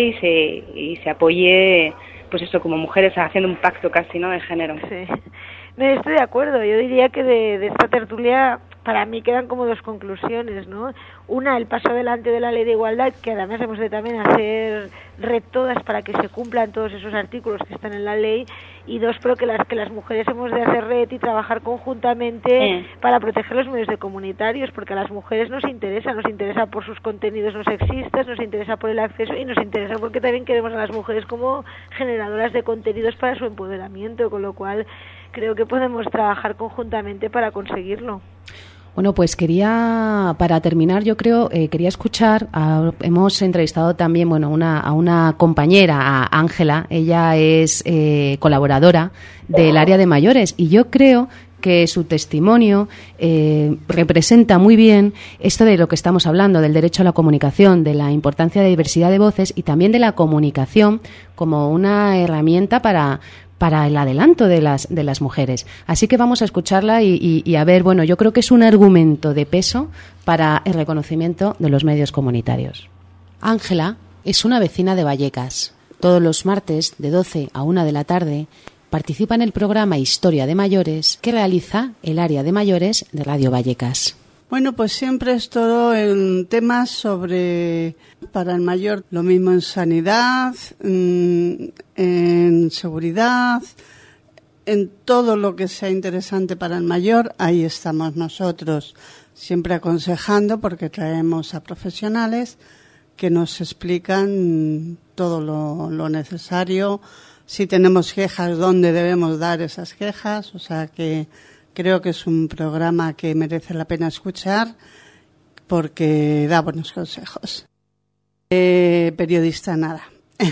y se apoye, pues eso, como mujeres, haciendo un pacto casi, ¿no?, de género. Sí. No, estoy de acuerdo. Yo diría que de esta tertulia para mí quedan como dos conclusiones, ¿no? Una, el paso adelante de la Ley de Igualdad, que además hemos de también hacer red todas para que se cumplan todos esos artículos que están en la ley, y dos, pero que las mujeres hemos de hacer red y trabajar conjuntamente para proteger los medios comunitarios, porque a las mujeres nos interesa por sus contenidos no sexistas, nos interesa por el acceso y nos interesa porque también queremos a las mujeres como generadoras de contenidos para su empoderamiento, con lo cual creo que podemos trabajar conjuntamente para conseguirlo. Bueno, pues para terminar, yo creo, quería escuchar, hemos entrevistado también, bueno, a una compañera, a Ángela. Ella es colaboradora del área de mayores, y yo creo que su testimonio representa muy bien esto de lo que estamos hablando, del derecho a la comunicación, de la importancia de diversidad de voces y también de la comunicación como una herramienta para el adelanto de las mujeres. Así que vamos a escucharla y a ver, bueno, yo creo que es un argumento de peso para el reconocimiento de los medios comunitarios. Ángela es una vecina de Vallecas. Todos los martes, de 12 a 1 de la tarde, participa en el programa Historia de Mayores que realiza el área de mayores de Radio Vallecas. Bueno, pues siempre es todo en temas para el mayor, lo mismo en sanidad, en seguridad, en todo lo que sea interesante para el mayor, ahí estamos nosotros, siempre aconsejando, porque traemos a profesionales que nos explican todo lo necesario, si tenemos quejas, dónde debemos dar esas quejas, o sea que creo que es un programa que merece la pena escuchar porque da buenos consejos. Periodista nada.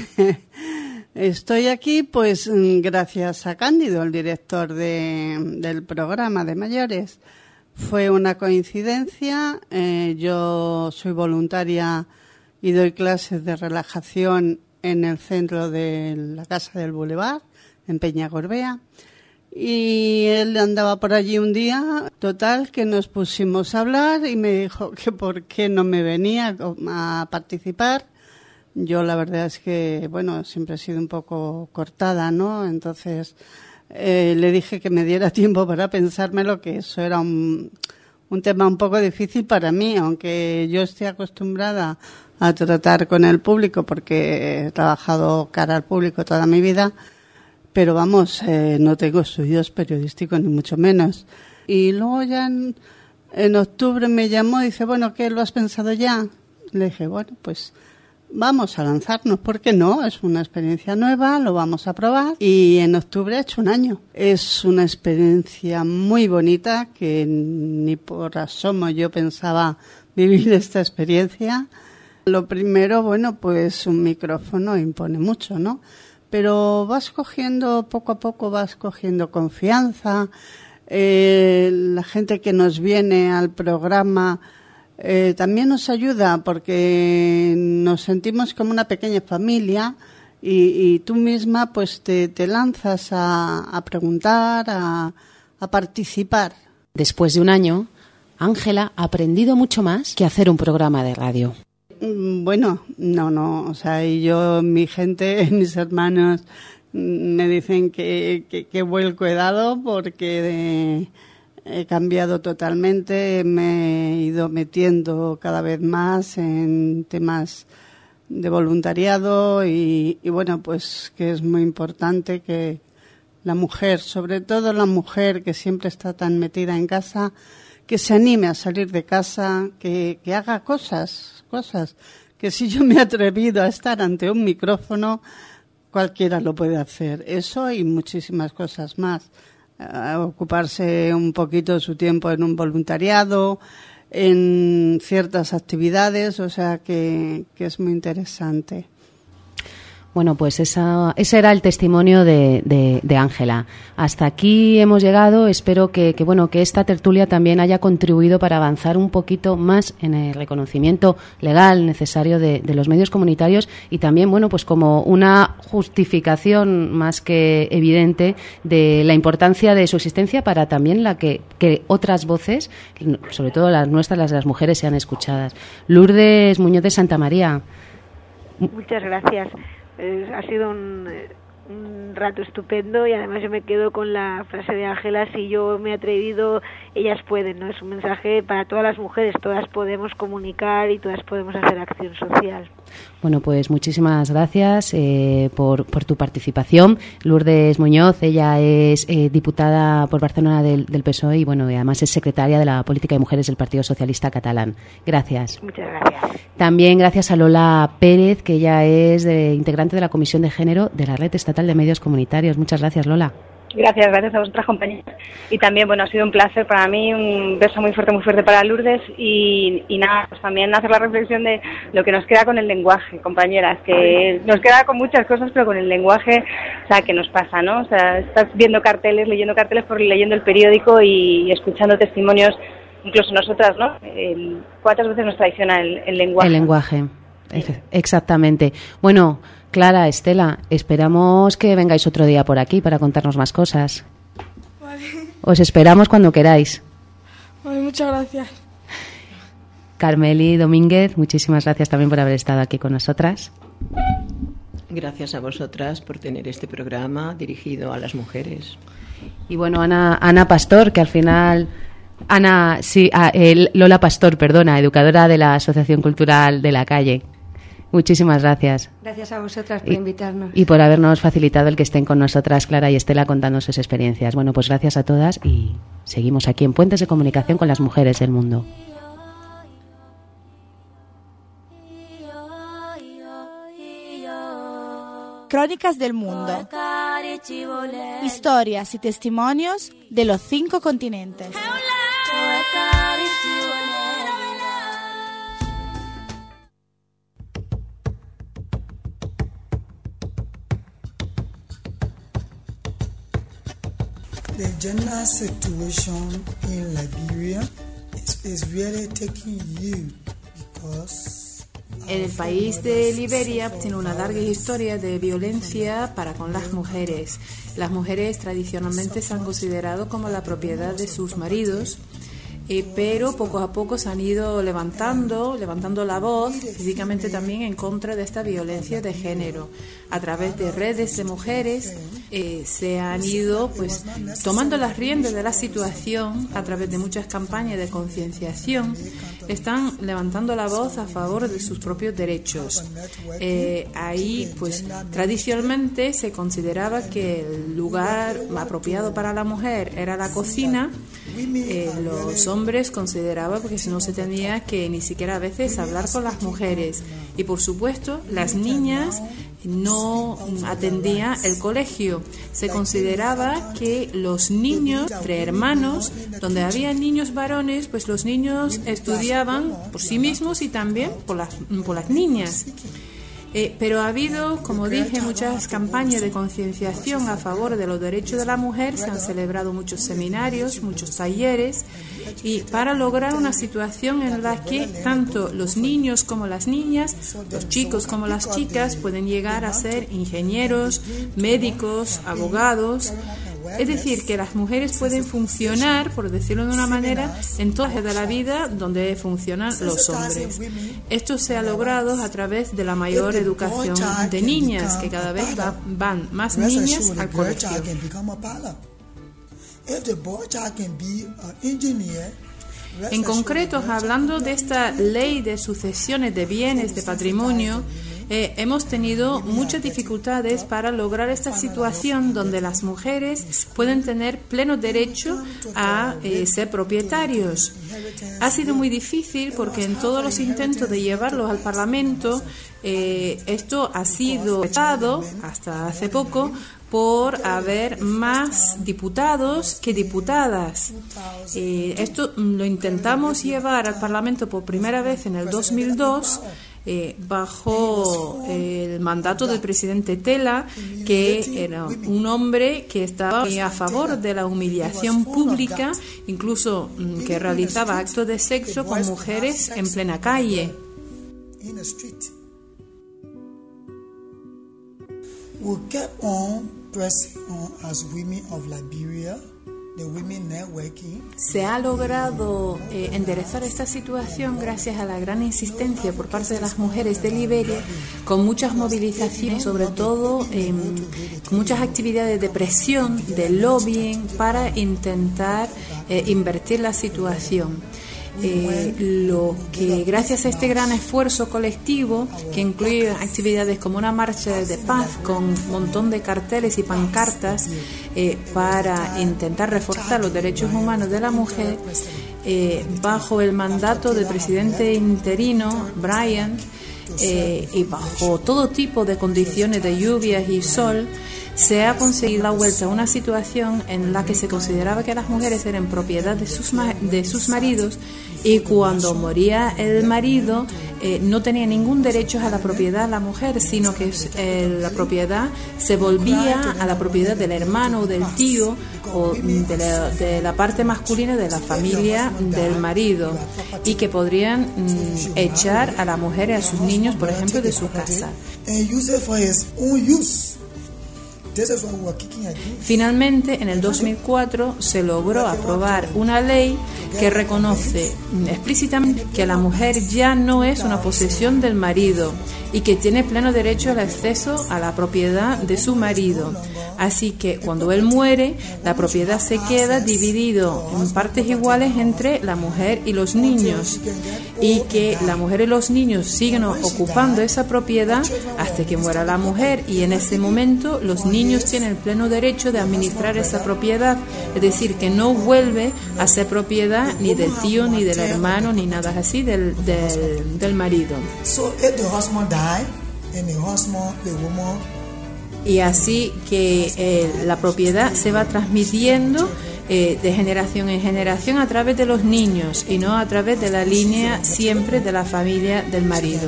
Estoy aquí pues gracias a Cándido, el director del programa de mayores. Fue una coincidencia. Yo soy voluntaria y doy clases de relajación en el centro de la Casa del Boulevard, en Peñagorbea. Y él andaba por allí un día, total, que nos pusimos a hablar y me dijo que por qué no me venía a participar. Yo la verdad es que, bueno, siempre he sido un poco cortada, ¿no? Entonces le dije que me diera tiempo para pensármelo, que eso era un tema un poco difícil para mí, aunque yo esté acostumbrada a tratar con el público porque he trabajado cara al público toda mi vida. Pero vamos, no tengo estudios periodísticos ni mucho menos. Y luego ya en octubre me llamó y dice, bueno, ¿qué lo has pensado ya? Le dije, bueno, pues vamos a lanzarnos, ¿por qué no? Es una experiencia nueva, lo vamos a probar. Y en octubre ha hecho un año. Es una experiencia muy bonita que ni por asomo yo pensaba vivir esta experiencia. Lo primero, bueno, pues un micrófono impone mucho, ¿no? Pero poco a poco vas cogiendo confianza. La gente que nos viene al programa también nos ayuda porque nos sentimos como una pequeña familia y tú misma pues te lanzas a preguntar, a participar. Después de un año, Ángela ha aprendido mucho más que hacer un programa de radio. Bueno, no, o sea, mi gente, mis hermanos me dicen que vuelco he dado porque he cambiado totalmente, me he ido metiendo cada vez más en temas voluntariado y bueno, pues que es muy importante que la mujer, sobre todo la mujer que siempre está tan metida en casa, que se anime a salir de casa, que haga cosas, que si yo me he atrevido a estar ante un micrófono, cualquiera lo puede hacer. Eso y muchísimas cosas más. Ocuparse un poquito de su tiempo en un voluntariado, en ciertas actividades, o sea que es muy interesante. Bueno, pues ese era el testimonio de Ángela. Hasta aquí hemos llegado. Espero que esta tertulia también haya contribuido para avanzar un poquito más en el reconocimiento legal necesario de los medios comunitarios y también, bueno, pues como una justificación más que evidente de la importancia de su existencia para también la que otras voces, sobre todo las nuestras, las de las mujeres, sean escuchadas. Lourdes Muñoz de Santa María. Muchas gracias. Ha sido un rato estupendo y además yo me quedo con la frase de Ángela: si yo me he atrevido, ellas pueden, ¿no? Es un mensaje para todas las mujeres, todas podemos comunicar y todas podemos hacer acción social. Bueno, pues muchísimas gracias por tu participación. Lourdes Muñoz, ella es diputada por Barcelona del PSOE y bueno, además es secretaria de la Política de Mujeres del Partido Socialista Catalán. Gracias. Muchas gracias. También gracias a Lola Pérez, que ella es integrante de la Comisión de Género de la Red Estatal de Medios Comunitarios. Muchas gracias, Lola. Gracias a vosotras, compañeras. Y también, bueno, ha sido un placer para mí, un beso muy fuerte para Lourdes y nada, pues también hacer la reflexión de lo que nos queda con el lenguaje, compañeras, que nos queda con muchas cosas, pero con el lenguaje, o sea, ¿qué nos pasa, no? O sea, estás viendo carteles, leyendo carteles, leyendo el periódico y escuchando testimonios, incluso nosotras, ¿no? ¿Cuántas veces nos traiciona el lenguaje? El lenguaje, exactamente. Bueno, Clara, Estela, esperamos que vengáis otro día por aquí para contarnos más cosas. Vale. Os esperamos cuando queráis. Vale, muchas gracias. Carmeli Domínguez, muchísimas gracias también por haber estado aquí con nosotras. Gracias a vosotras por tener este programa dirigido a las mujeres. Y bueno, Ana Pastor, que al final... Lola Pastor, perdona, educadora de la Asociación Cultural de la Calle. Muchísimas gracias. Gracias a vosotras por invitarnos. Y por habernos facilitado el que estén con nosotras Clara y Estela contando sus experiencias. Bueno, pues gracias a todas y seguimos aquí en Puentes de Comunicación con las mujeres del mundo. Crónicas del mundo. Historias y testimonios de los 5 continentes. The gender situation in Liberia is really taking you because el país de Liberia tiene una larga historia de violencia para con las mujeres. Las mujeres tradicionalmente se han considerado como la propiedad de sus maridos, pero poco a poco se han ido levantando la voz físicamente también en contra de esta violencia de género. A través de redes de mujeres se han ido pues tomando las riendas de la situación a través de muchas campañas de concienciación. Están levantando la voz a favor de sus propios derechos. Ahí pues tradicionalmente se consideraba que el lugar apropiado para la mujer era la cocina. Los hombres consideraban porque si no se tenía que ni siquiera a veces hablar con las mujeres y por supuesto las niñas no atendían el colegio. Se consideraba que los niños entre hermanos, donde había niños varones, pues los niños estudiaban por sí mismos y también por las niñas. Pero ha habido, como dije, muchas campañas de concienciación a favor de los derechos de la mujer. Se han celebrado muchos seminarios, muchos talleres, y para lograr una situación en la que tanto los niños como las niñas, los chicos como las chicas, pueden llegar a ser ingenieros, médicos, abogados. Es decir, que las mujeres pueden funcionar, por decirlo de una manera, en todas áreas de la vida donde funcionan los hombres. Esto se ha logrado a través de la mayor educación de niñas, que cada vez van más niñas al colegio. En concreto, hablando de esta ley de sucesiones de bienes de patrimonio, hemos tenido muchas dificultades para lograr esta situación donde las mujeres pueden tener pleno derecho a ser propietarios. Ha sido muy difícil porque en todos los intentos de llevarlos al Parlamento, esto ha sido vetado hasta hace poco por haber más diputados que diputadas. Esto lo intentamos llevar al Parlamento por primera vez en el 2002, bajo el mandato del presidente Tela, que era un hombre que estaba a favor de la humillación pública, incluso que realizaba actos de sexo con mujeres en plena calle. We kept on pressing on as women of Liberia, the women networking. Se ha logrado enderezar esta situación gracias a la gran insistencia por parte de las mujeres de Liberia, con muchas movilizaciones, sobre todo con muchas actividades de presión, de lobbying, para intentar invertir la situación. Lo que gracias a este gran esfuerzo colectivo, que incluye actividades como una marcha de paz con un montón de carteles y pancartas para intentar reforzar los derechos humanos de la mujer, bajo el mandato del presidente interino Bryant, y bajo todo tipo de condiciones de lluvias y sol, se ha conseguido la vuelta a una situación en la que se consideraba que las mujeres eran propiedad de sus maridos, y cuando moría el marido no tenía ningún derecho a la propiedad la mujer, sino que la propiedad se volvía a la propiedad del hermano o del tío o de la parte masculina de la familia del marido, y que podrían echar a la mujer y a sus niños, por ejemplo, de su casa. Finalmente, en el 2004 se logró aprobar una ley que reconoce explícitamente que la mujer ya no es una posesión del marido y que tiene pleno derecho al acceso a la propiedad de su marido. Así que cuando él muere, la propiedad se queda dividido en partes iguales entre la mujer y los niños, y que la mujer y los niños siguen ocupando esa propiedad hasta que muera la mujer, y en ese momento los niños tienen el pleno derecho de administrar esa propiedad, es decir, que no vuelve a ser propiedad ni del tío, ni del hermano, ni nada así del marido. Y así que la propiedad se va transmitiendo de generación en generación a través de los niños, y no a través de la línea siempre de la familia del marido.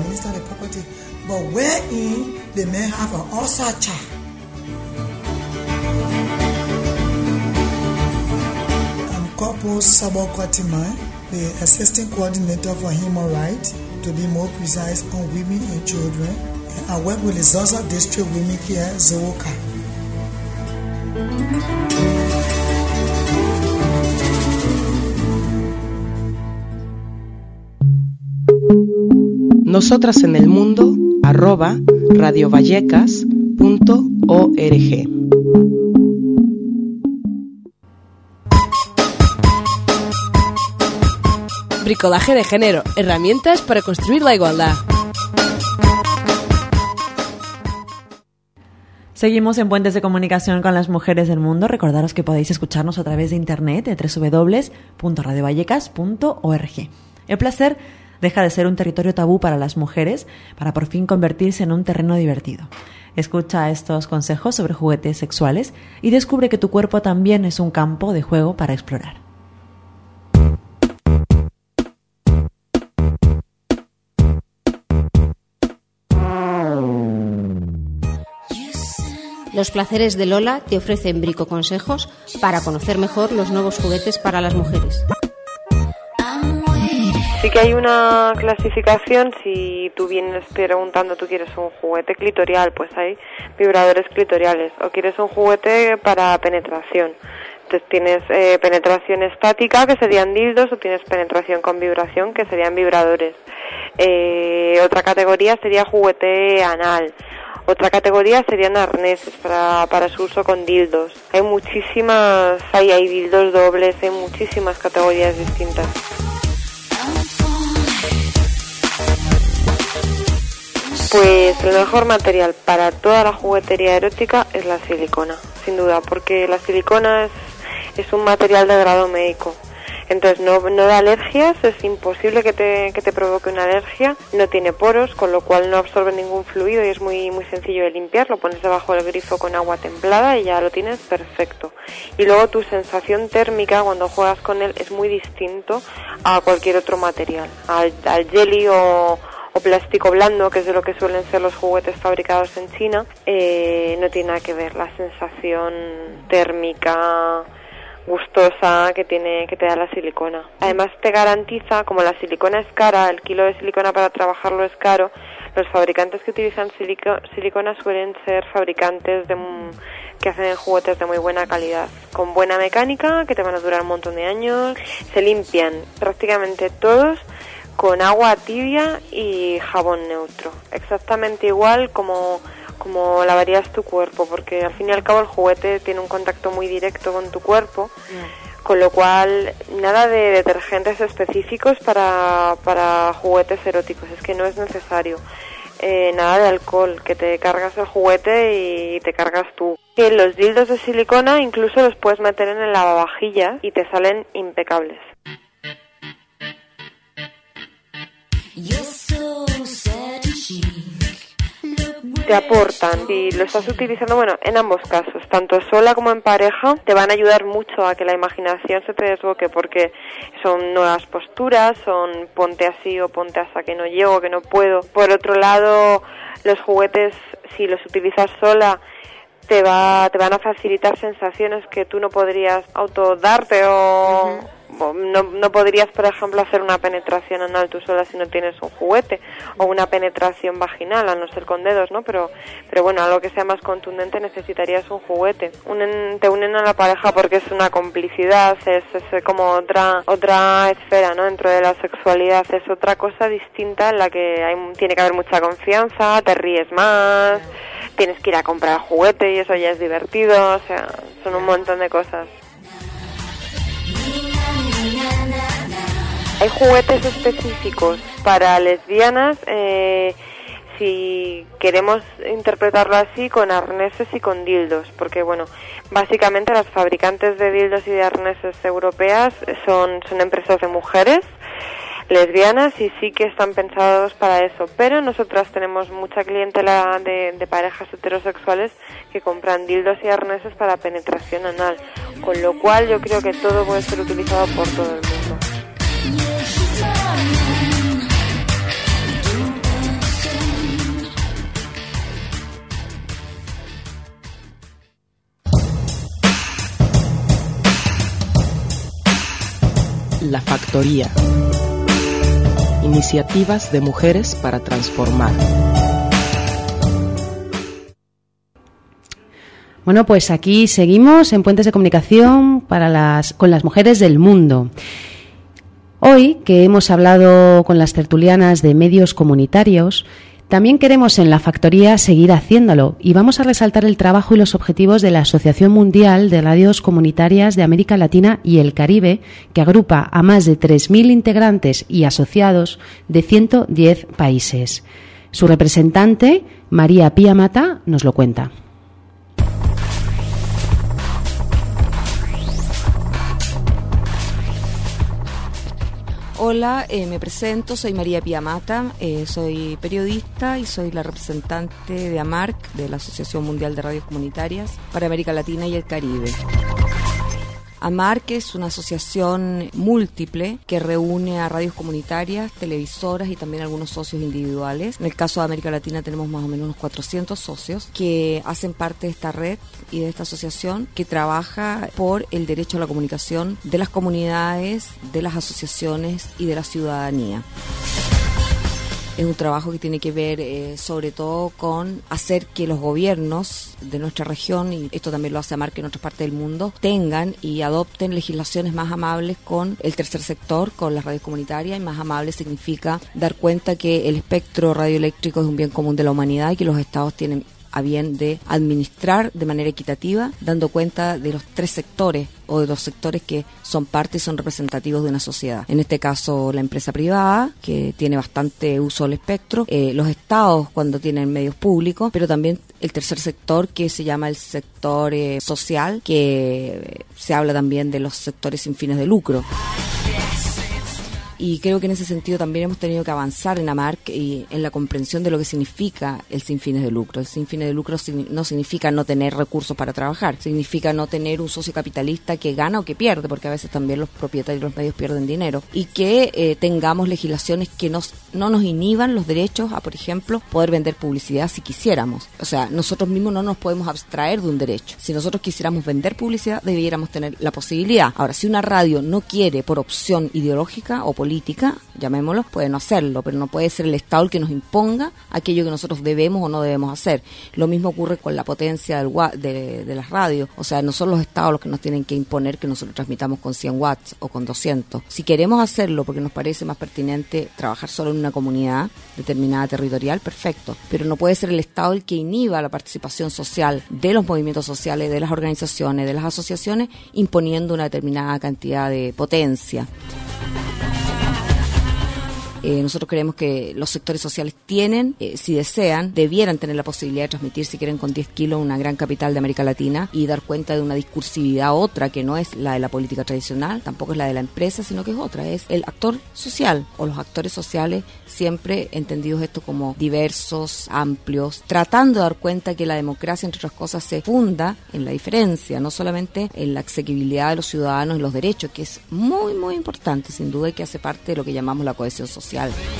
Corporal Sabo Kwatima, the Assistant Coordinator for Human Rights, to be more precise, on women and children. I work with the Zaza District Women Care Zoka. Nosotras en el mundo @radiovallecas.org. Bricolaje de género, herramientas para construir la igualdad. Seguimos en Puentes de Comunicación con las mujeres del mundo. Recordaros que podéis escucharnos a través de internet de www.radiovallecas.org. El placer deja de ser un territorio tabú para las mujeres para por fin convertirse en un terreno divertido. Escucha estos consejos sobre juguetes sexuales y descubre que tu cuerpo también es un campo de juego para explorar. Los placeres de Lola te ofrecen bricoconsejos para conocer mejor los nuevos juguetes para las mujeres. Sí que hay una clasificación. Si tú vienes preguntando, tú quieres un juguete clitorial, pues hay vibradores clitoriales, o quieres un juguete para penetración. Entonces tienes penetración estática, que serían dildos, o tienes penetración con vibración, que serían vibradores. Otra categoría sería juguete anal. Otra categoría serían arneses para su uso con dildos. Hay muchísimas, hay dildos dobles, hay muchísimas categorías distintas. Pues el mejor material para toda la juguetería erótica es la silicona, sin duda, porque la silicona es un material de grado médico. Entonces no da alergias, es imposible que te provoque una alergia, no tiene poros, con lo cual no absorbe ningún fluido y es muy muy sencillo de limpiar. Lo pones debajo del grifo con agua templada y ya lo tienes perfecto. Y luego tu sensación térmica cuando juegas con él es muy distinto a cualquier otro material, al jelly o plástico blando, que es de lo que suelen ser los juguetes fabricados en China. No tiene nada que ver la sensación térmica gustosa que te da la silicona. Además te garantiza, como la silicona es cara, el kilo de silicona para trabajarlo es caro, los fabricantes que utilizan silicona suelen ser fabricantes que hacen juguetes de muy buena calidad, con buena mecánica, que te van a durar un montón de años. Se limpian prácticamente todos con agua tibia y jabón neutro, exactamente igual como lavarías tu cuerpo, porque al fin y al cabo el juguete tiene un contacto muy directo con tu cuerpo, con lo cual nada de detergentes específicos para juguetes eróticos, es que no es necesario. Nada de alcohol, que te cargas el juguete y te cargas tú. Que los dildos de silicona incluso los puedes meter en el lavavajillas y te salen impecables. Te aportan, si lo estás utilizando, bueno, en ambos casos, tanto sola como en pareja, te van a ayudar mucho a que la imaginación se te desboque, porque son nuevas posturas, son ponte así o ponte así, que no llego, que no puedo. Por otro lado, los juguetes, si los utilizas sola, te van a facilitar sensaciones que tú no podrías autodarte o no podrías, por ejemplo, hacer una penetración anal tú sola si no tienes un juguete, o una penetración vaginal, a no ser con dedos, ¿no? Pero bueno, algo que sea más contundente necesitarías un juguete. Te unen a la pareja porque es una complicidad, es como otra esfera, ¿no? Dentro de la sexualidad es otra cosa distinta en la que tiene que haber mucha confianza, te ríes más, tienes que ir a comprar juguete y eso ya es divertido, o sea, son un montón de cosas. Hay juguetes específicos para lesbianas, si queremos interpretarlo así, con arneses y con dildos, porque bueno, básicamente las fabricantes de dildos y de arneses europeas son empresas de mujeres lesbianas y sí que están pensados para eso, pero nosotras tenemos mucha clientela de parejas heterosexuales que compran dildos y arneses para penetración anal, con lo cual yo creo que todo puede ser utilizado por todo el mundo. La Factoría. Iniciativas de mujeres para transformar. Bueno, pues aquí seguimos en Puentes de Comunicación con las mujeres del mundo. Hoy, que hemos hablado con las tertulianas de medios comunitarios, también queremos en La Factoría seguir haciéndolo y vamos a resaltar el trabajo y los objetivos de la Asociación Mundial de Radios Comunitarias de América Latina y el Caribe, que agrupa a más de 3.000 integrantes y asociados de 110 países. Su representante, María Pía Mata, nos lo cuenta. Hola, me presento, soy María Pía Mata, soy periodista y soy la representante de AMARC, de la Asociación Mundial de Radios Comunitarias para América Latina y el Caribe. AMARC es una asociación múltiple que reúne a radios comunitarias, televisoras y también algunos socios individuales. En el caso de América Latina tenemos más o menos unos 400 socios que hacen parte de esta red y de esta asociación que trabaja por el derecho a la comunicación de las comunidades, de las asociaciones y de la ciudadanía. Es un trabajo que tiene que ver sobre todo con hacer que los gobiernos de nuestra región, y esto también lo hace AMARC en otras partes del mundo, tengan y adopten legislaciones más amables con el tercer sector, con las radios comunitarias, y más amable significa dar cuenta que el espectro radioeléctrico es un bien común de la humanidad y que los estados tienen a bien de administrar de manera equitativa, dando cuenta de los 3 sectores o de los sectores que son parte y son representativos de una sociedad. En este caso, la empresa privada, que tiene bastante uso del espectro, los estados cuando tienen medios públicos, pero también el tercer sector, que se llama el sector social, que se habla también de los sectores sin fines de lucro. Y creo que en ese sentido también hemos tenido que avanzar en AMARC y en la comprensión de lo que significa el sin fines de lucro. El sin fines de lucro no significa no tener recursos para trabajar, significa no tener un socio capitalista que gana o que pierde, porque a veces también los propietarios de los medios pierden dinero, y que tengamos legislaciones que no nos inhiban los derechos a, por ejemplo, poder vender publicidad si quisiéramos. O sea, nosotros mismos no nos podemos abstraer de un derecho. Si nosotros quisiéramos vender publicidad, debiéramos tener la posibilidad. Ahora, si una radio no quiere por opción ideológica o política, llamémoslo, puede no hacerlo, pero no puede ser el Estado el que nos imponga aquello que nosotros debemos o no debemos hacer. Lo mismo ocurre con la potencia de las radios. O sea, no son los Estados los que nos tienen que imponer que nosotros transmitamos con 100 watts o con 200. Si queremos hacerlo porque nos parece más pertinente trabajar solo en una comunidad determinada territorial, perfecto, pero no puede ser el Estado el que inhiba la participación social de los movimientos sociales, de las organizaciones, de las asociaciones, imponiendo una determinada cantidad de potencia. Nosotros creemos que los sectores sociales tienen, si desean, debieran tener la posibilidad de transmitir, si quieren, con 10 kilos una gran capital de América Latina y dar cuenta de una discursividad otra que no es la de la política tradicional, tampoco es la de la empresa, sino que es otra, es el actor social o los actores sociales, siempre entendidos esto como diversos, amplios, tratando de dar cuenta que la democracia, entre otras cosas, se funda en la diferencia, no solamente en la asequibilidad de los ciudadanos y los derechos, que es muy, muy importante, sin duda, y que hace parte de lo que llamamos la cohesión social.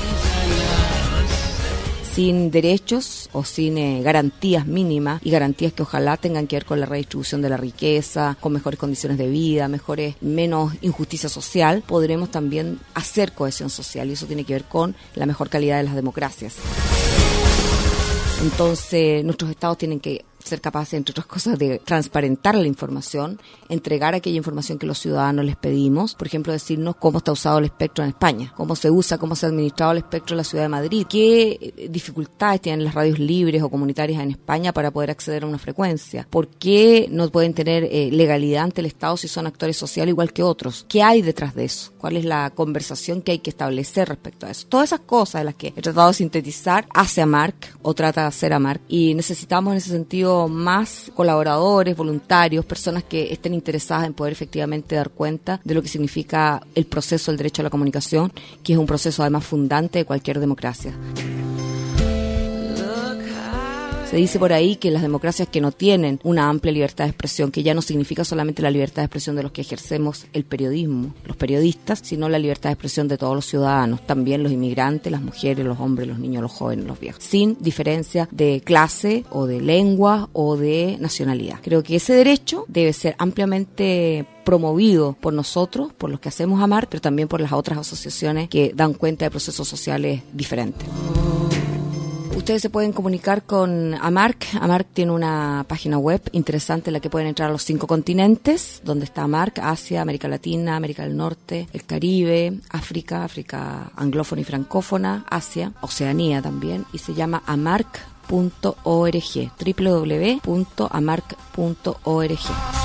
Sin derechos o sin garantías mínimas, y garantías que ojalá tengan que ver con la redistribución de la riqueza, con mejores condiciones de vida, menos injusticia social, podremos también hacer cohesión social, y eso tiene que ver con la mejor calidad de las democracias. Entonces, nuestros estados tienen que ser capaces, entre otras cosas, de transparentar la información, entregar aquella información que los ciudadanos les pedimos, por ejemplo, decirnos cómo está usado el espectro en España, cómo se usa, cómo se ha administrado el espectro en la ciudad de Madrid, qué dificultades tienen las radios libres o comunitarias en España para poder acceder a una frecuencia, por qué no pueden tener legalidad ante el Estado si son actores sociales igual que otros, qué hay detrás de eso, cuál es la conversación que hay que establecer respecto a eso. Todas esas cosas de las que he tratado de sintetizar hace AMARC, o trata de hacer AMARC, y necesitamos en ese sentido más colaboradores, voluntarios, personas que estén interesadas en poder efectivamente dar cuenta de lo que significa el proceso del derecho a la comunicación, que es un proceso además fundante de cualquier democracia. Se dice por ahí que las democracias que no tienen una amplia libertad de expresión, que ya no significa solamente la libertad de expresión de los que ejercemos el periodismo, los periodistas, sino la libertad de expresión de todos los ciudadanos, también los inmigrantes, las mujeres, los hombres, los niños, los jóvenes, los viejos, sin diferencia de clase o de lengua o de nacionalidad. Creo que ese derecho debe ser ampliamente promovido por nosotros, por los que hacemos AMARC, pero también por las otras asociaciones que dan cuenta de procesos sociales diferentes. Ustedes se pueden comunicar con AMARC. AMARC tiene una página web interesante en la que pueden entrar a los 5 continentes, donde está AMARC: Asia, América Latina, América del Norte, el Caribe, África anglófona y francófona, Asia, Oceanía también, y se llama amarc.org, www.amarc.org.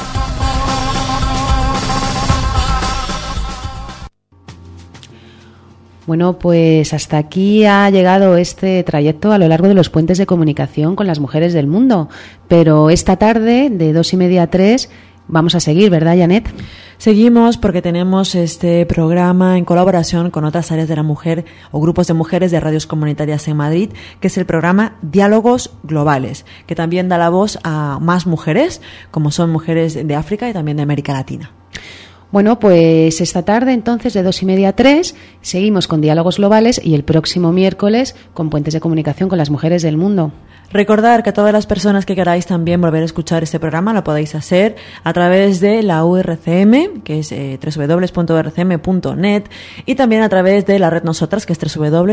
Bueno, pues hasta aquí ha llegado este trayecto a lo largo de los puentes de comunicación con las mujeres del mundo. Pero esta tarde, de 2:30 a 3, vamos a seguir, ¿verdad, Janet? Seguimos porque tenemos este programa en colaboración con otras áreas de la mujer o grupos de mujeres de radios comunitarias en Madrid, que es el programa Diálogos Globales, que también da la voz a más mujeres, como son mujeres de África y también de América Latina. Bueno, pues esta tarde, entonces, de 2:30 a 3, seguimos con Diálogos Globales, y el próximo miércoles con Puentes de Comunicación con las mujeres del mundo. Recordar que todas las personas que queráis también volver a escuchar este programa lo podéis hacer a través de la URCM, que es www.urcm.net, y también a través de la red Nosotras, que es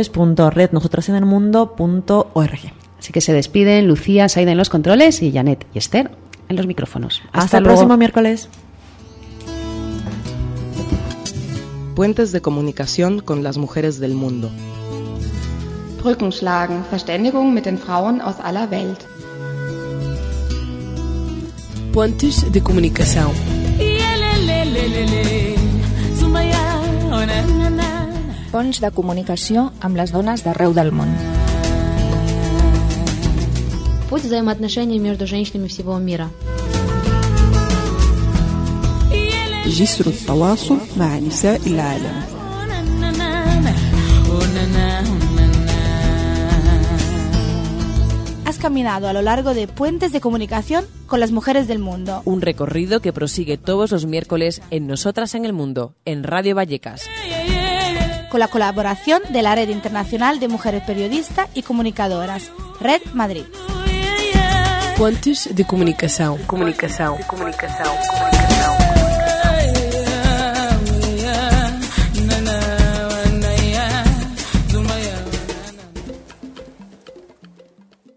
www.rednosotrasenelmundo.org. Así que se despiden Lucía, Saida en los controles y Janet y Esther en los micrófonos. Hasta el próximo miércoles. Puentes de comunicación con las mujeres del mundo. Brückenschlagen, Verständigung mit den Frauen aus aller Welt. Pontes de comunicação. Ponts de comunicació amb les dones d'arreu del món. Путь взаимоотношений между женщинами всего мира. جسر التواصل مع نساء العالم. Has caminado a lo largo de puentes de comunicación con las mujeres del mundo. Un recorrido que prosigue todos los miércoles en Nosotras en el Mundo, en Radio Vallecas. Con la colaboración de la Red Internacional de Mujeres Periodistas y Comunicadoras, Red Madrid. Pontes de comunicação. Comunicação.